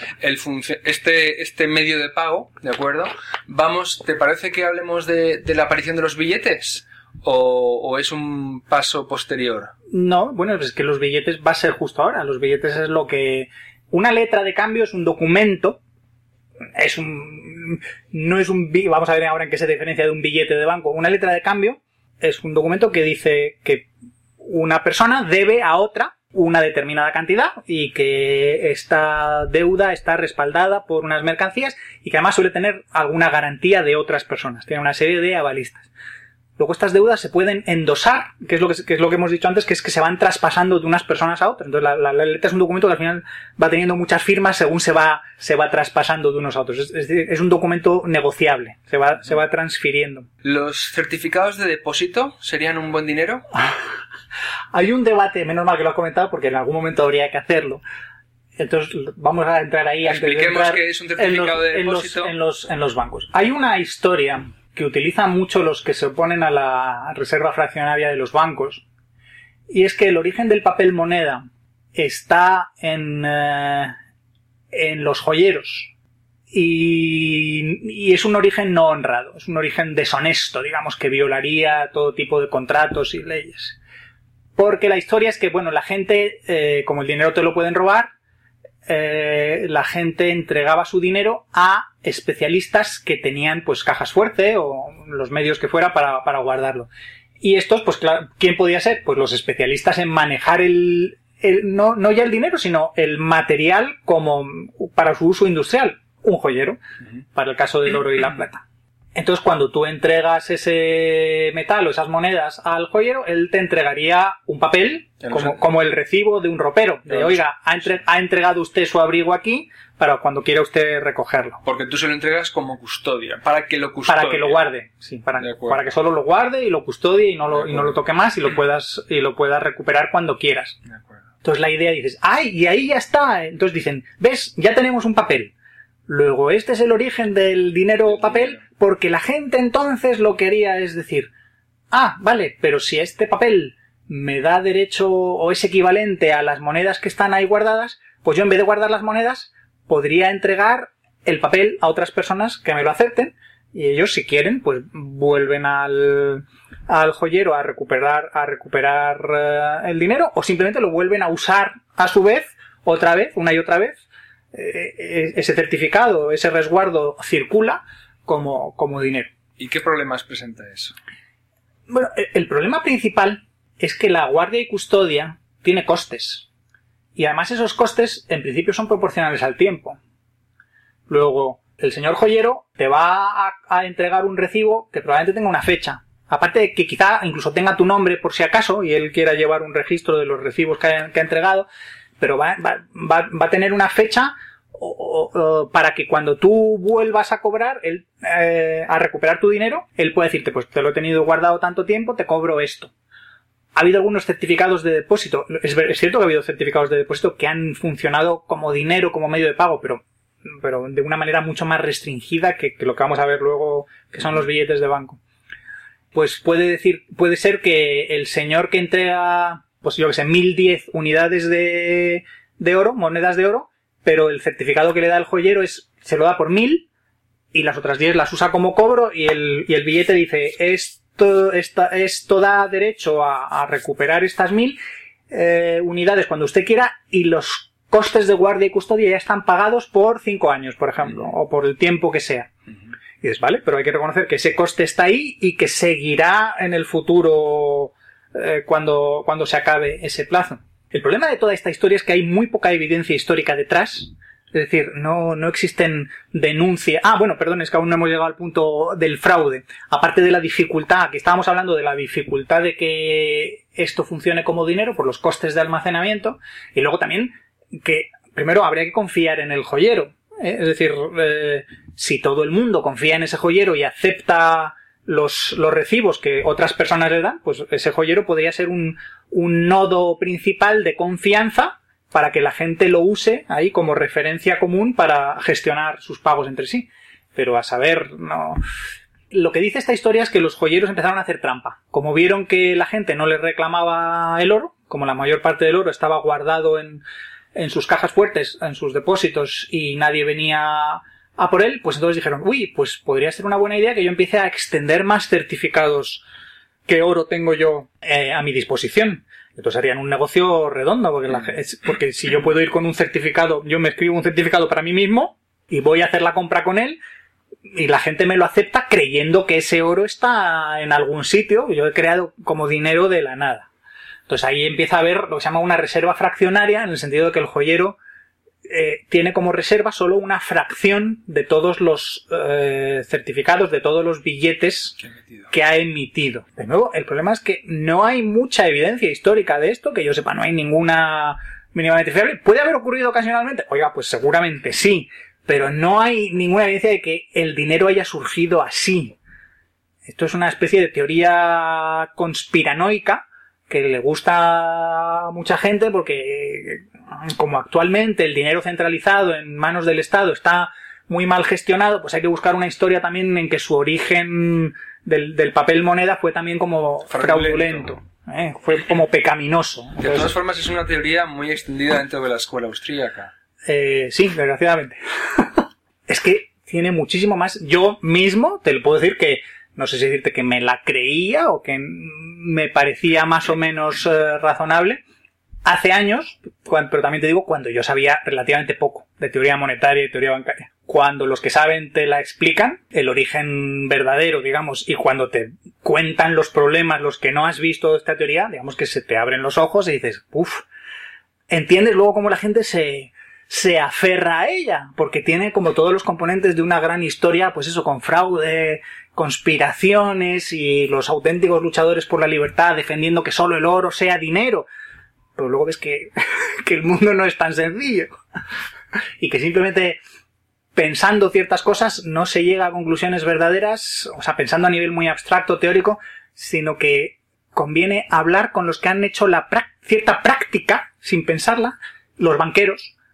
S1: Este medio de pago, ¿de acuerdo? ¿Te parece que hablemos de la aparición de los billetes? ¿O es un paso posterior?
S2: No, bueno, es que los billetes va a ser justo ahora. Los billetes es lo que... Una letra de cambio es un documento, vamos a ver ahora en qué se diferencia de un billete de banco. Una letra de cambio es un documento que dice que una persona debe a otra una determinada cantidad y que esta deuda está respaldada por unas mercancías y que además suele tener alguna garantía de otras personas. Tiene una serie de avalistas. Luego estas deudas se pueden endosar, que es lo que hemos dicho antes, que es que se van traspasando de unas personas a otras. Entonces la letra es un documento que al final va teniendo muchas firmas según se va traspasando de unos a otros. Es un documento negociable, se va transfiriendo.
S1: ¿Los certificados de depósito serían un buen dinero?
S2: Hay un debate, menos mal que lo has comentado, porque en algún momento habría que hacerlo. Entonces vamos a entrar ahí.
S1: Expliquemos qué es un certificado de depósito.
S2: En los bancos. Hay una historia que utilizan mucho los que se oponen a la reserva fraccionaria de los bancos, y es que el origen del papel moneda está en los joyeros, y es un origen no honrado, es un origen deshonesto, digamos, que violaría todo tipo de contratos y leyes. Porque la historia es que, bueno, la gente, como el dinero te lo pueden robar, la gente entregaba su dinero a especialistas que tenían pues cajas fuerte o los medios que fuera para guardarlo. Y estos, pues claro, ¿quién podía ser? Pues los especialistas en manejar no ya el dinero, sino el material como para su uso industrial. Un joyero, para el caso del oro y la plata. Entonces, cuando tú entregas ese metal o esas monedas al joyero, él te entregaría un papel, como el recibo de un ropero. De, oiga, ha entregado usted su abrigo aquí para cuando quiera usted recogerlo.
S1: Porque tú se lo entregas como custodia, para que lo custodie.
S2: Para que lo guarde, sí, para que solo lo guarde y lo custodie y no lo toque más y lo puedas recuperar cuando quieras.
S1: De acuerdo.
S2: Entonces la idea dices, ¡ay! Y ahí ya está. Entonces dicen, ¿ves? Ya tenemos un papel. Luego, este es el origen del dinero papel, porque la gente entonces lo quería, es decir, vale, pero si este papel me da derecho o es equivalente a las monedas que están ahí guardadas, pues yo en vez de guardar las monedas, podría entregar el papel a otras personas que me lo acepten, y ellos, si quieren, pues vuelven al joyero a recuperar el dinero, o simplemente lo vuelven a usar a su vez, otra vez, una y otra vez. Ese certificado, ese resguardo circula como dinero.
S3: ¿Y qué problemas presenta eso?
S2: Bueno, el problema principal es que la guardia y custodia tiene costes. Y además esos costes, en principio, son proporcionales al tiempo. Luego, el señor joyero te va a entregar un recibo que probablemente tenga una fecha. Aparte de que quizá incluso tenga tu nombre por si acaso y él quiera llevar un registro de los recibos que ha entregado, pero va a tener una fecha para que cuando tú vuelvas a cobrar, a recuperar tu dinero, él puede decirte, pues te lo he tenido guardado tanto tiempo, te cobro esto. Ha habido algunos certificados de depósito, es cierto que ha habido certificados de depósito que han funcionado como dinero, como medio de pago, pero de una manera mucho más restringida que lo que vamos a ver luego, que son los billetes de banco. Pues puede ser que el señor que entrega, pues yo que sé, 1010 unidades de oro, monedas de oro, pero el certificado que le da el joyero se lo da por 1000 y las otras 10 las usa como cobro y el billete dice, esto da derecho a recuperar estas 1000 unidades cuando usted quiera y los costes de guardia y custodia ya están pagados por 5 años, por ejemplo, o por el tiempo que sea. Y dices, vale, pero hay que reconocer que ese coste está ahí y que seguirá en el futuro cuando se acabe ese plazo. El problema de toda esta historia es que hay muy poca evidencia histórica detrás. Es decir, no existen denuncias. Bueno, perdón, es que aún no hemos llegado al punto del fraude. Aparte de la dificultad, que estábamos hablando de la dificultad de que esto funcione como dinero por los costes de almacenamiento, y luego también que primero habría que confiar en el joyero. Es decir, si todo el mundo confía en ese joyero y acepta los recibos que otras personas le dan, pues ese joyero podría ser un nodo principal de confianza para que la gente lo use ahí como referencia común para gestionar sus pagos entre sí. Pero a saber, no. Lo que dice esta historia es que los joyeros empezaron a hacer trampa. Como vieron que la gente no les reclamaba el oro, como la mayor parte del oro estaba guardado en sus cajas fuertes, en sus depósitos, y nadie venía a por él, pues entonces dijeron, pues podría ser una buena idea que yo empiece a extender más certificados que oro tengo yo a mi disposición. Entonces harían un negocio redondo, porque si yo puedo ir con un certificado, yo me escribo un certificado para mí mismo y voy a hacer la compra con él y la gente me lo acepta creyendo que ese oro está en algún sitio, yo he creado como dinero de la nada. Entonces ahí empieza a haber lo que se llama una reserva fraccionaria, en el sentido de que el joyero tiene como reserva solo una fracción de todos los certificados, de todos los billetes que ha emitido. De nuevo, el problema es que no hay mucha evidencia histórica de esto, que yo sepa, no hay ninguna mínimamente fiable. ¿Puede haber ocurrido ocasionalmente? Oiga, pues seguramente sí, pero no hay ninguna evidencia de que el dinero haya surgido así. Esto es una especie de teoría conspiranoica que le gusta a mucha gente porque como actualmente el dinero centralizado en manos del Estado está muy mal gestionado, pues hay que buscar una historia también en que su origen del papel moneda fue también como fraudulento. Fue como pecaminoso.
S3: De todas formas es una teoría muy extendida dentro de la escuela austríaca.
S2: Sí, desgraciadamente. Es que tiene muchísimo más. Yo mismo te lo puedo decir que no sé si decirte que me la creía o que me parecía más o menos razonable hace años, pero también te digo cuando yo sabía relativamente poco de teoría monetaria y teoría bancaria. Cuando los que saben te la explican, el origen verdadero, digamos, y cuando te cuentan los problemas, los que no has visto de esta teoría, digamos que se te abren los ojos y dices, entiendes luego cómo la gente se aferra a ella, porque tiene como todos los componentes de una gran historia, pues eso, con fraude, conspiraciones y los auténticos luchadores por la libertad defendiendo que solo el oro sea dinero. Pero luego ves que el mundo no es tan sencillo y que simplemente pensando ciertas cosas no se llega a conclusiones verdaderas, o sea, pensando a nivel muy abstracto, teórico, sino que conviene hablar con los que han hecho cierta práctica, sin pensarla, los banqueros,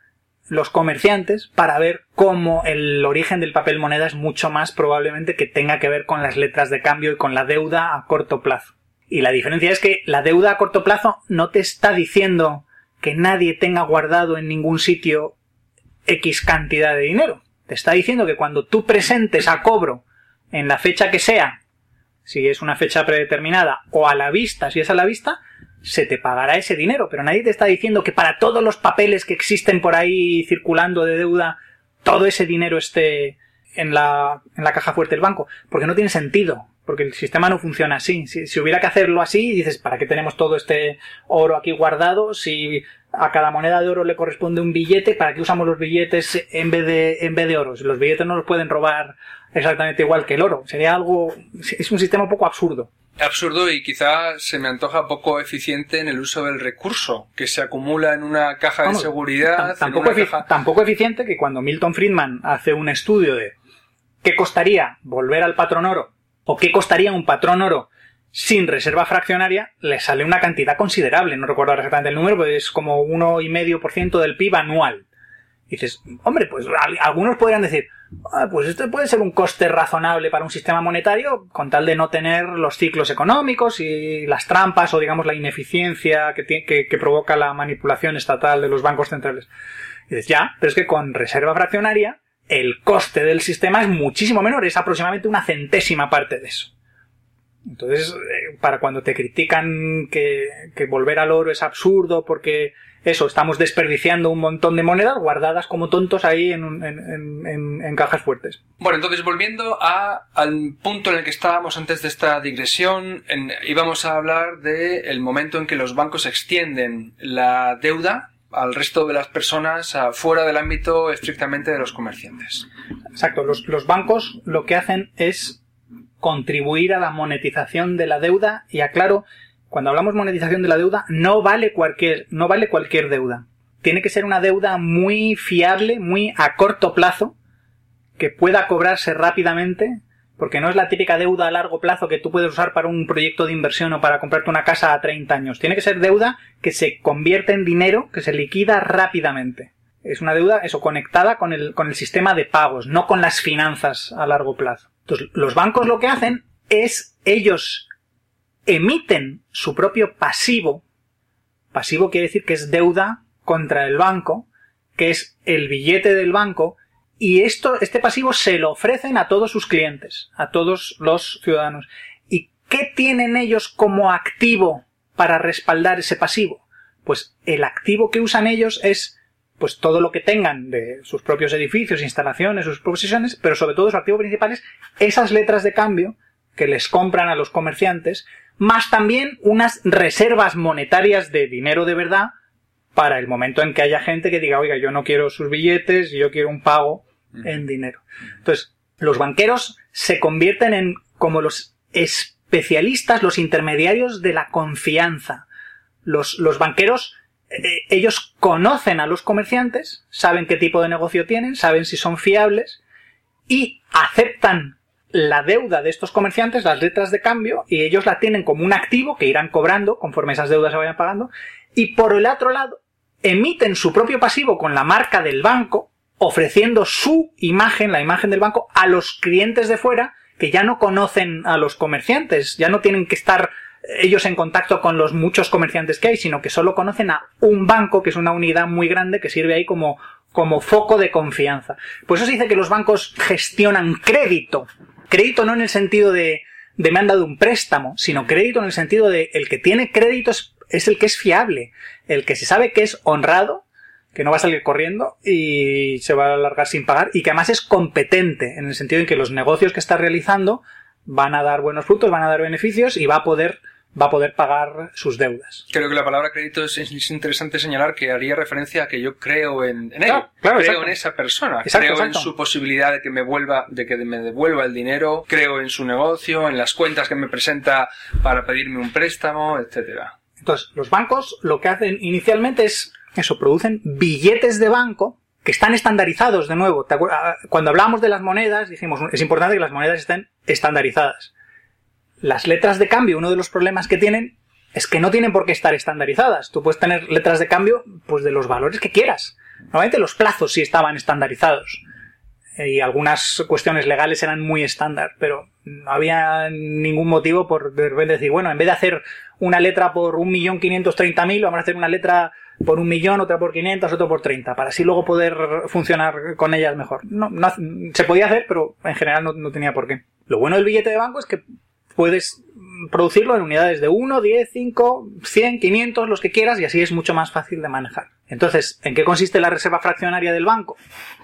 S2: los comerciantes para ver cómo el origen del papel moneda es mucho más probablemente que tenga que ver con las letras de cambio y con la deuda a corto plazo. Y la diferencia es que la deuda a corto plazo no te está diciendo que nadie tenga guardado en ningún sitio X cantidad de dinero. Te está diciendo que cuando tú presentes a cobro en la fecha que sea, si es una fecha predeterminada, o a la vista, si es a la vista, se te pagará ese dinero. Pero nadie te está diciendo que para todos los papeles que existen por ahí circulando de deuda, todo ese dinero esté en la caja fuerte del banco. Porque no tiene sentido. Porque el sistema no funciona así. Si hubiera que hacerlo así, dices, ¿para qué tenemos todo este oro aquí guardado? Si a cada moneda de oro le corresponde un billete, ¿para qué usamos los billetes en vez de oro? Si los billetes no los pueden robar exactamente igual que el oro. Sería algo... Es un sistema un poco absurdo.
S3: Absurdo, y quizá se me antoja poco eficiente en el uso del recurso que se acumula en una caja de seguridad.
S2: Tampoco eficiente que cuando Milton Friedman hace un estudio de qué costaría volver al patrón oro o qué costaría un patrón oro sin reserva fraccionaria, le sale una cantidad considerable. No recuerdo exactamente el número, pero es como 1,5% del PIB anual. Y dices, hombre, pues algunos podrían decir, pues esto puede ser un coste razonable para un sistema monetario con tal de no tener los ciclos económicos y las trampas o, digamos, la ineficiencia que provoca la manipulación estatal de los bancos centrales. Y dices, ya, pero es que con reserva fraccionaria el coste del sistema es muchísimo menor, es aproximadamente una centésima parte de eso. Entonces, para cuando te critican que volver al oro es absurdo porque eso, estamos desperdiciando un montón de monedas guardadas como tontos ahí en cajas fuertes.
S3: Bueno, entonces volviendo al punto en el que estábamos antes de esta digresión, íbamos a hablar del momento en que los bancos extienden la deuda al resto de las personas fuera del ámbito estrictamente de los comerciantes.
S2: Exacto, los bancos lo que hacen es contribuir a la monetización de la deuda, y aclaro, cuando hablamos monetización de la deuda, no vale cualquier deuda. Tiene que ser una deuda muy fiable, muy a corto plazo, que pueda cobrarse rápidamente, porque no es la típica deuda a largo plazo que tú puedes usar para un proyecto de inversión o para comprarte una casa a 30 años. Tiene que ser deuda que se convierte en dinero, que se liquida rápidamente. Es una deuda, eso, conectada con el sistema de pagos, no con las finanzas a largo plazo. Entonces, los bancos lo que hacen es, ellos emiten su propio pasivo. Pasivo quiere decir que es deuda contra el banco, que es el billete del banco, y este pasivo se lo ofrecen a todos sus clientes, a todos los ciudadanos. ¿Y qué tienen ellos como activo para respaldar ese pasivo? Pues el activo que usan ellos es pues todo lo que tengan de sus propios edificios, instalaciones, sus posesiones, pero sobre todo su activo principal es esas letras de cambio que les compran a los comerciantes, más también unas reservas monetarias de dinero de verdad para el momento en que haya gente que diga, oiga, yo no quiero sus billetes, yo quiero un pago en dinero. Entonces, los banqueros se convierten en como los especialistas, los intermediarios de la confianza. Los banqueros, ellos conocen a los comerciantes, saben qué tipo de negocio tienen, saben si son fiables y aceptan la deuda de estos comerciantes, las letras de cambio, y ellos la tienen como un activo que irán cobrando conforme esas deudas se vayan pagando, y por el otro lado emiten su propio pasivo con la marca del banco, ofreciendo su imagen, la imagen del banco, a los clientes de fuera que ya no conocen a los comerciantes, ya no tienen que estar ellos en contacto con los muchos comerciantes que hay, sino que solo conocen a un banco, que es una unidad muy grande que sirve ahí como foco de confianza. Por eso se dice que los bancos gestionan crédito. Crédito no en el sentido de me han dado un préstamo, sino crédito en el sentido de el que tiene crédito es el que es fiable, el que se sabe que es honrado, que no va a salir corriendo y se va a alargar sin pagar, y que además es competente, en el sentido en que los negocios que está realizando van a dar buenos frutos, van a dar beneficios y va a poder pagar sus deudas.
S3: Creo que la palabra crédito es interesante señalar que haría referencia a que yo creo en él,
S2: claro,
S3: creo
S2: exacto.
S3: En esa persona,
S2: Exacto.
S3: En su posibilidad de que me devuelva el dinero, creo en su negocio, en las cuentas que me presenta para pedirme un préstamo, etcétera.
S2: Entonces, los bancos lo que hacen inicialmente es eso, producen billetes de banco que están estandarizados, de nuevo. Cuando hablábamos de las monedas, dijimos, es importante que las monedas estén estandarizadas. Las letras de cambio, uno de los problemas que tienen es que no tienen por qué estar estandarizadas. Tú puedes tener letras de cambio pues de los valores que quieras. Normalmente los plazos sí estaban estandarizados y algunas cuestiones legales eran muy estándar, pero no había ningún motivo por de repente decir, bueno, en vez de hacer una letra por 1.530.000, vamos a hacer una letra por 1.000.000, otra por 500, otra por 30, para así luego poder funcionar con ellas mejor. No, se podía hacer, pero en general no tenía por qué. Lo bueno del billete de banco es que puedes producirlo en unidades de 1, 10, 5, 100, 500, los que quieras, y así es mucho más fácil de manejar. Entonces, ¿en qué consiste la reserva fraccionaria del banco?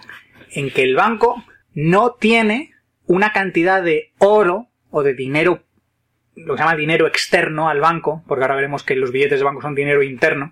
S2: En que el banco no tiene una cantidad de oro o de dinero, lo que se llama dinero externo al banco, porque ahora veremos que los billetes de banco son dinero interno,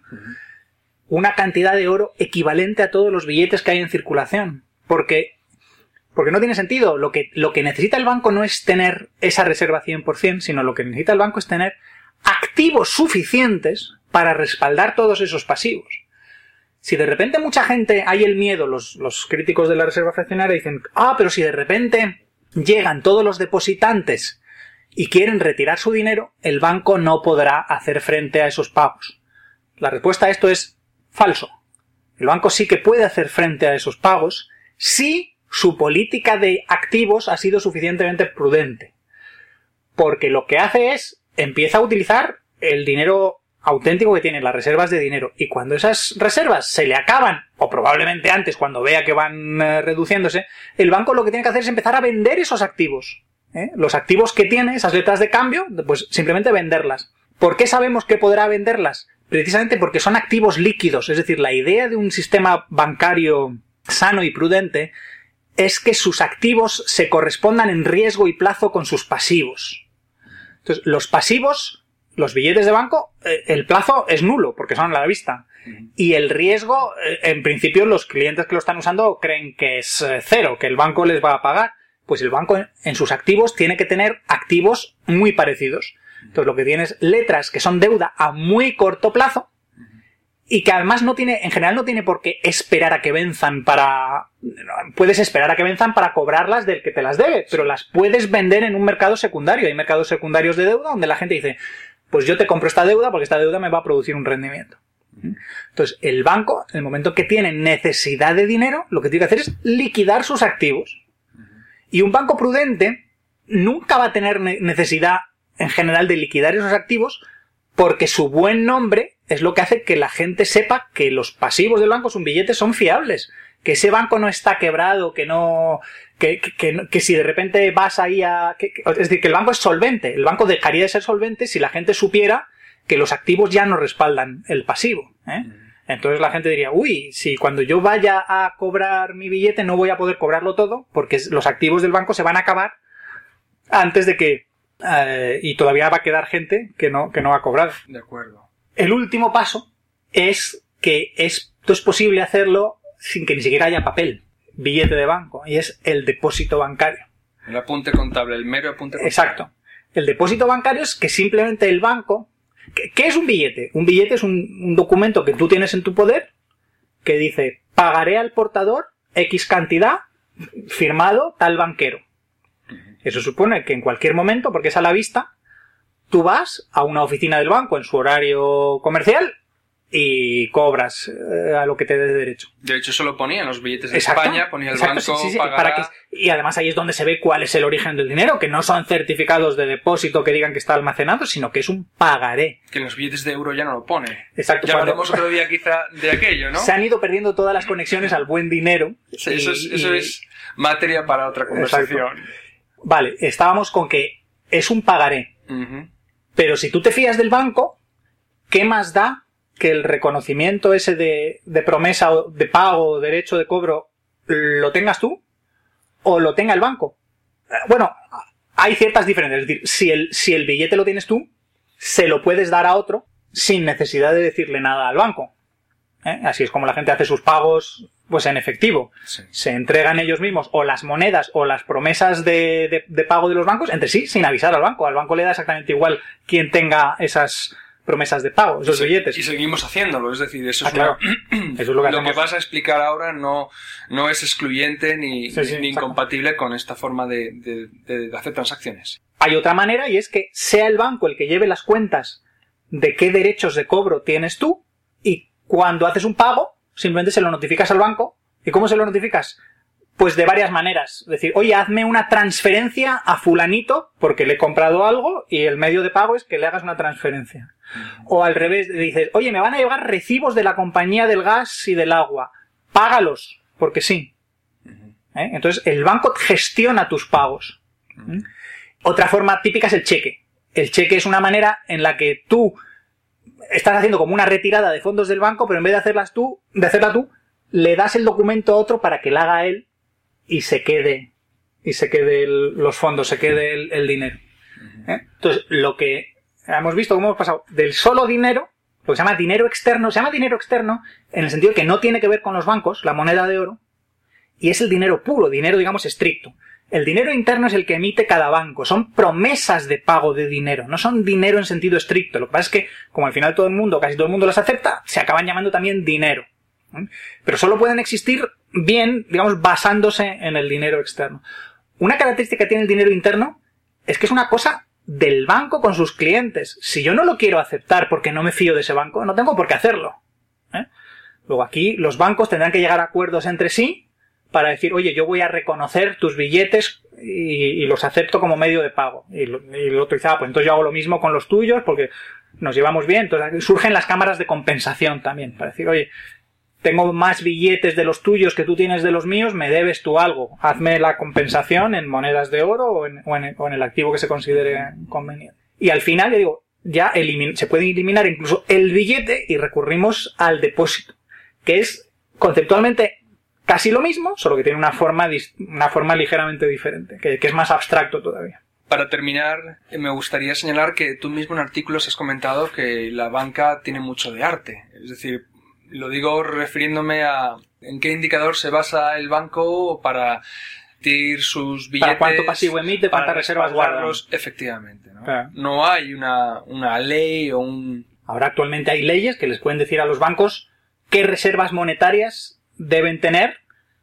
S2: una cantidad de oro equivalente a todos los billetes que hay en circulación. Porque no tiene sentido. Lo que necesita el banco no es tener esa reserva 100%, sino lo que necesita el banco es tener activos suficientes para respaldar todos esos pasivos. Si de repente mucha gente, hay el miedo, los críticos de la reserva fraccionaria dicen, pero si de repente llegan todos los depositantes y quieren retirar su dinero, el banco no podrá hacer frente a esos pagos. La respuesta a esto es falso. El banco sí que puede hacer frente a esos pagos si su política de activos ha sido suficientemente prudente. Porque lo que hace es, empieza a utilizar el dinero auténtico que tiene, las reservas de dinero. Y cuando esas reservas se le acaban, o probablemente antes, cuando vea que van reduciéndose, el banco lo que tiene que hacer es empezar a vender esos activos. Los activos que tiene, esas letras de cambio, pues simplemente venderlas. ¿Por qué sabemos que podrá venderlas? Precisamente porque son activos líquidos. Es decir, la idea de un sistema bancario sano y prudente es que sus activos se correspondan en riesgo y plazo con sus pasivos. Entonces, los pasivos, los billetes de banco, el plazo es nulo, porque son a la vista. Y el riesgo, en principio, los clientes que lo están usando creen que es cero, que el banco les va a pagar. Pues el banco, en sus activos, tiene que tener activos muy parecidos. Entonces, lo que tiene es letras que son deuda a muy corto plazo, y que además en general no tiene por qué esperar a que venzan puedes esperar a que venzan para cobrarlas del que te las debe, pero las puedes vender en un mercado secundario. Hay mercados secundarios de deuda donde la gente dice, pues yo te compro esta deuda porque esta deuda me va a producir un rendimiento. Entonces, el banco, en el momento que tiene necesidad de dinero, lo que tiene que hacer es liquidar sus activos. Y un banco prudente nunca va a tener necesidad, en general, de liquidar esos activos, porque su buen nombre es lo que hace que la gente sepa que los pasivos del banco, sus billetes, son fiables. Que ese banco no está quebrado, que si de repente vas ahí es decir, que el banco es solvente. El banco dejaría de ser solvente si la gente supiera que los activos ya no respaldan el pasivo. Entonces la gente diría, si cuando yo vaya a cobrar mi billete no voy a poder cobrarlo todo, porque los activos del banco se van a acabar antes de que... y todavía va a quedar gente que no ha cobrado.
S3: De acuerdo.
S2: El último paso es que esto es posible hacerlo sin que ni siquiera haya papel, billete de banco, y es el depósito bancario.
S3: El apunte contable, el mero apunte contable.
S2: Exacto. El depósito bancario es que simplemente el banco... ¿Qué es un billete? Un billete es un documento que tú tienes en tu poder que dice, pagaré al portador X cantidad firmado tal banquero. Eso supone que en cualquier momento, porque es a la vista, tú vas a una oficina del banco en su horario comercial y cobras a lo que te dé derecho.
S3: De hecho, eso lo ponía en los billetes de
S2: Exacto,
S3: España, ponía el
S2: exacto,
S3: banco,
S2: sí,
S3: pagará...
S2: y además ahí es donde se ve cuál es el origen del dinero, que no son certificados de depósito que digan que está almacenado, sino que es un pagaré.
S3: Que en los billetes de euro ya no lo pone.
S2: Exacto.
S3: Ya hablaremos otro día quizá de aquello, ¿no?
S2: Se han ido perdiendo todas las conexiones al buen dinero.
S3: Sí, eso es materia para otra conversación.
S2: Exacto. Vale, estábamos con que es un pagaré. Pero si tú te fías del banco, ¿qué más da que el reconocimiento ese de promesa o de pago o derecho de cobro lo tengas tú o lo tenga el banco? Bueno, hay ciertas diferencias. Es decir, si el billete lo tienes tú, se lo puedes dar a otro sin necesidad de decirle nada al banco. Así es como la gente hace sus pagos pues en efectivo.
S3: Sí.
S2: Se entregan ellos mismos o las monedas o las promesas de pago de los bancos entre sí sin avisar al banco. Al banco le da exactamente igual quien tenga esas promesas de pago, esos billetes.
S3: Y seguimos haciendo, es decir, eso es
S2: claro. Eso es lo que
S3: vas a explicar ahora no es excluyente ni incompatible con esta forma de hacer transacciones.
S2: Hay otra manera y es que sea el banco el que lleve las cuentas de qué derechos de cobro tienes tú y cuando haces un pago simplemente se lo notificas al banco. ¿Y cómo se lo notificas? Pues de varias maneras. Es decir, oye, hazme una transferencia a fulanito porque le he comprado algo y el medio de pago es que le hagas una transferencia. O al revés, le dices, oye, me van a llegar recibos de la compañía del gas y del agua. Págalos, porque sí. Entonces, el banco gestiona tus pagos. Otra forma típica es el cheque. El cheque es una manera en la que tú estás haciendo como una retirada de fondos del banco, pero en vez de hacerla tú, le das el documento a otro para que la haga él y se quede los fondos, se quede el dinero. Entonces, lo que hemos visto, cómo hemos pasado del solo dinero, lo que se llama dinero externo en el sentido que no tiene que ver con los bancos, la moneda de oro, y es el dinero puro, dinero, digamos, estricto. El dinero interno es el que emite cada banco. Son promesas de pago de dinero. No son dinero en sentido estricto. Lo que pasa es que, como al final casi todo el mundo las acepta, se acaban llamando también dinero. Pero solo pueden existir bien, digamos, basándose en el dinero externo. Una característica que tiene el dinero interno es que es una cosa del banco con sus clientes. Si yo no lo quiero aceptar porque no me fío de ese banco, no tengo por qué hacerlo. Luego aquí los bancos tendrán que llegar a acuerdos entre sí para decir, oye, yo voy a reconocer tus billetes y los acepto como medio de pago. Y el otro dice, pues entonces yo hago lo mismo con los tuyos porque nos llevamos bien. Entonces surgen las cámaras de compensación también, para decir, oye, tengo más billetes de los tuyos que tú tienes de los míos, me debes tú algo. Hazme la compensación en monedas de oro o en el activo que se considere conveniente. Y al final, yo digo, ya se puede eliminar incluso el billete y recurrimos al depósito, que es conceptualmente casi lo mismo, solo que tiene una forma ligeramente diferente, que es más abstracto todavía.
S3: Para terminar, me gustaría señalar que tú mismo en artículos has comentado que la banca tiene mucho de arte. Es decir, lo digo refiriéndome a en qué indicador se basa el banco para emitir sus billetes.
S2: Para cuánto pasivo emite, cuántas reservas guarda.
S3: Efectivamente, ¿no?
S2: Claro.
S3: No hay una ley o un...
S2: Ahora actualmente hay leyes que les pueden decir a los bancos qué reservas monetarias deben tener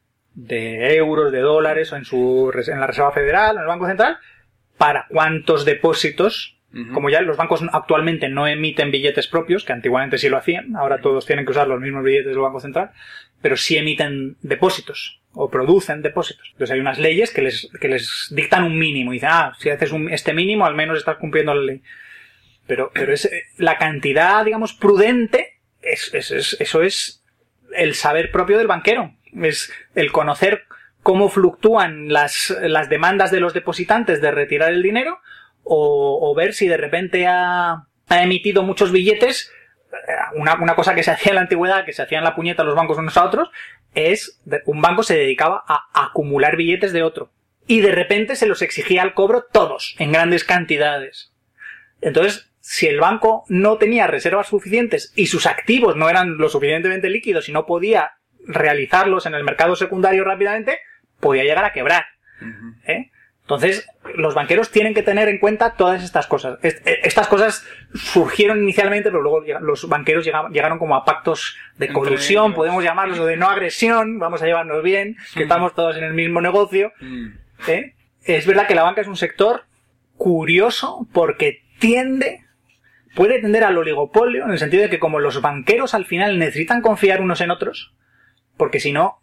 S2: de euros, de dólares o en la Reserva Federal, en el Banco Central, para cuántos depósitos. Como ya los bancos actualmente no emiten billetes propios, que antiguamente sí lo hacían, ahora todos tienen que usar los mismos billetes del Banco Central, pero sí emiten depósitos o producen depósitos. Entonces hay unas leyes que les dictan un mínimo y dicen, si haces este mínimo al menos estás cumpliendo la ley. Pero es la cantidad, digamos, prudente, eso es el saber propio del banquero. Es el conocer cómo fluctúan las demandas de los depositantes de retirar el dinero o ver si de repente ha emitido muchos billetes. Una cosa que se hacía en la antigüedad, que se hacían la puñeta los bancos unos a otros, es un banco se dedicaba a acumular billetes de otro y de repente se los exigía al cobro todos, en grandes cantidades. Entonces, si el banco no tenía reservas suficientes y sus activos no eran lo suficientemente líquidos y no podía realizarlos en el mercado secundario rápidamente, podía llegar a quebrar. Entonces, los banqueros tienen que tener en cuenta todas estas cosas. Estas cosas surgieron inicialmente, pero luego los banqueros llegaron como a pactos de colusión, podemos llamarlos, o de no agresión, vamos a llevarnos bien, que estamos todos en el mismo negocio. Es verdad que la banca es un sector curioso porque puede tender al oligopolio, en el sentido de que como los banqueros al final necesitan confiar unos en otros, porque si no,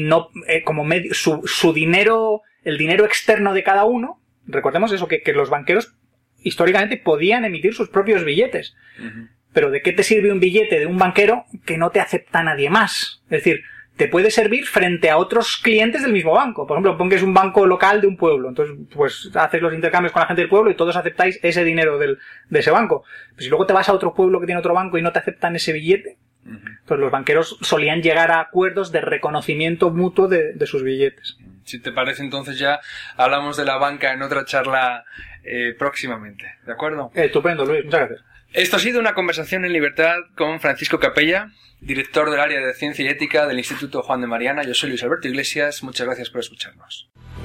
S2: su dinero, el dinero externo de cada uno, recordemos eso, que los banqueros históricamente podían emitir sus propios billetes. Pero ¿de qué te sirve un billete de un banquero que no te acepta nadie más? Es decir, te puede servir frente a otros clientes del mismo banco. Por ejemplo, pon que es un banco local de un pueblo. Entonces, pues haces los intercambios con la gente del pueblo y todos aceptáis ese dinero de ese banco. Pues si luego te vas a otro pueblo que tiene otro banco y no te aceptan ese billete, pues los banqueros solían llegar a acuerdos de reconocimiento mutuo de sus billetes.
S3: Si te parece, entonces ya hablamos de la banca en otra charla próximamente. ¿De acuerdo?
S2: Estupendo, Luis. Muchas gracias.
S3: Esto ha sido una conversación en libertad con Francisco Capella, director del área de Ciencia y Ética del Instituto Juan de Mariana. Yo soy Luis Alberto Iglesias. Muchas gracias por escucharnos.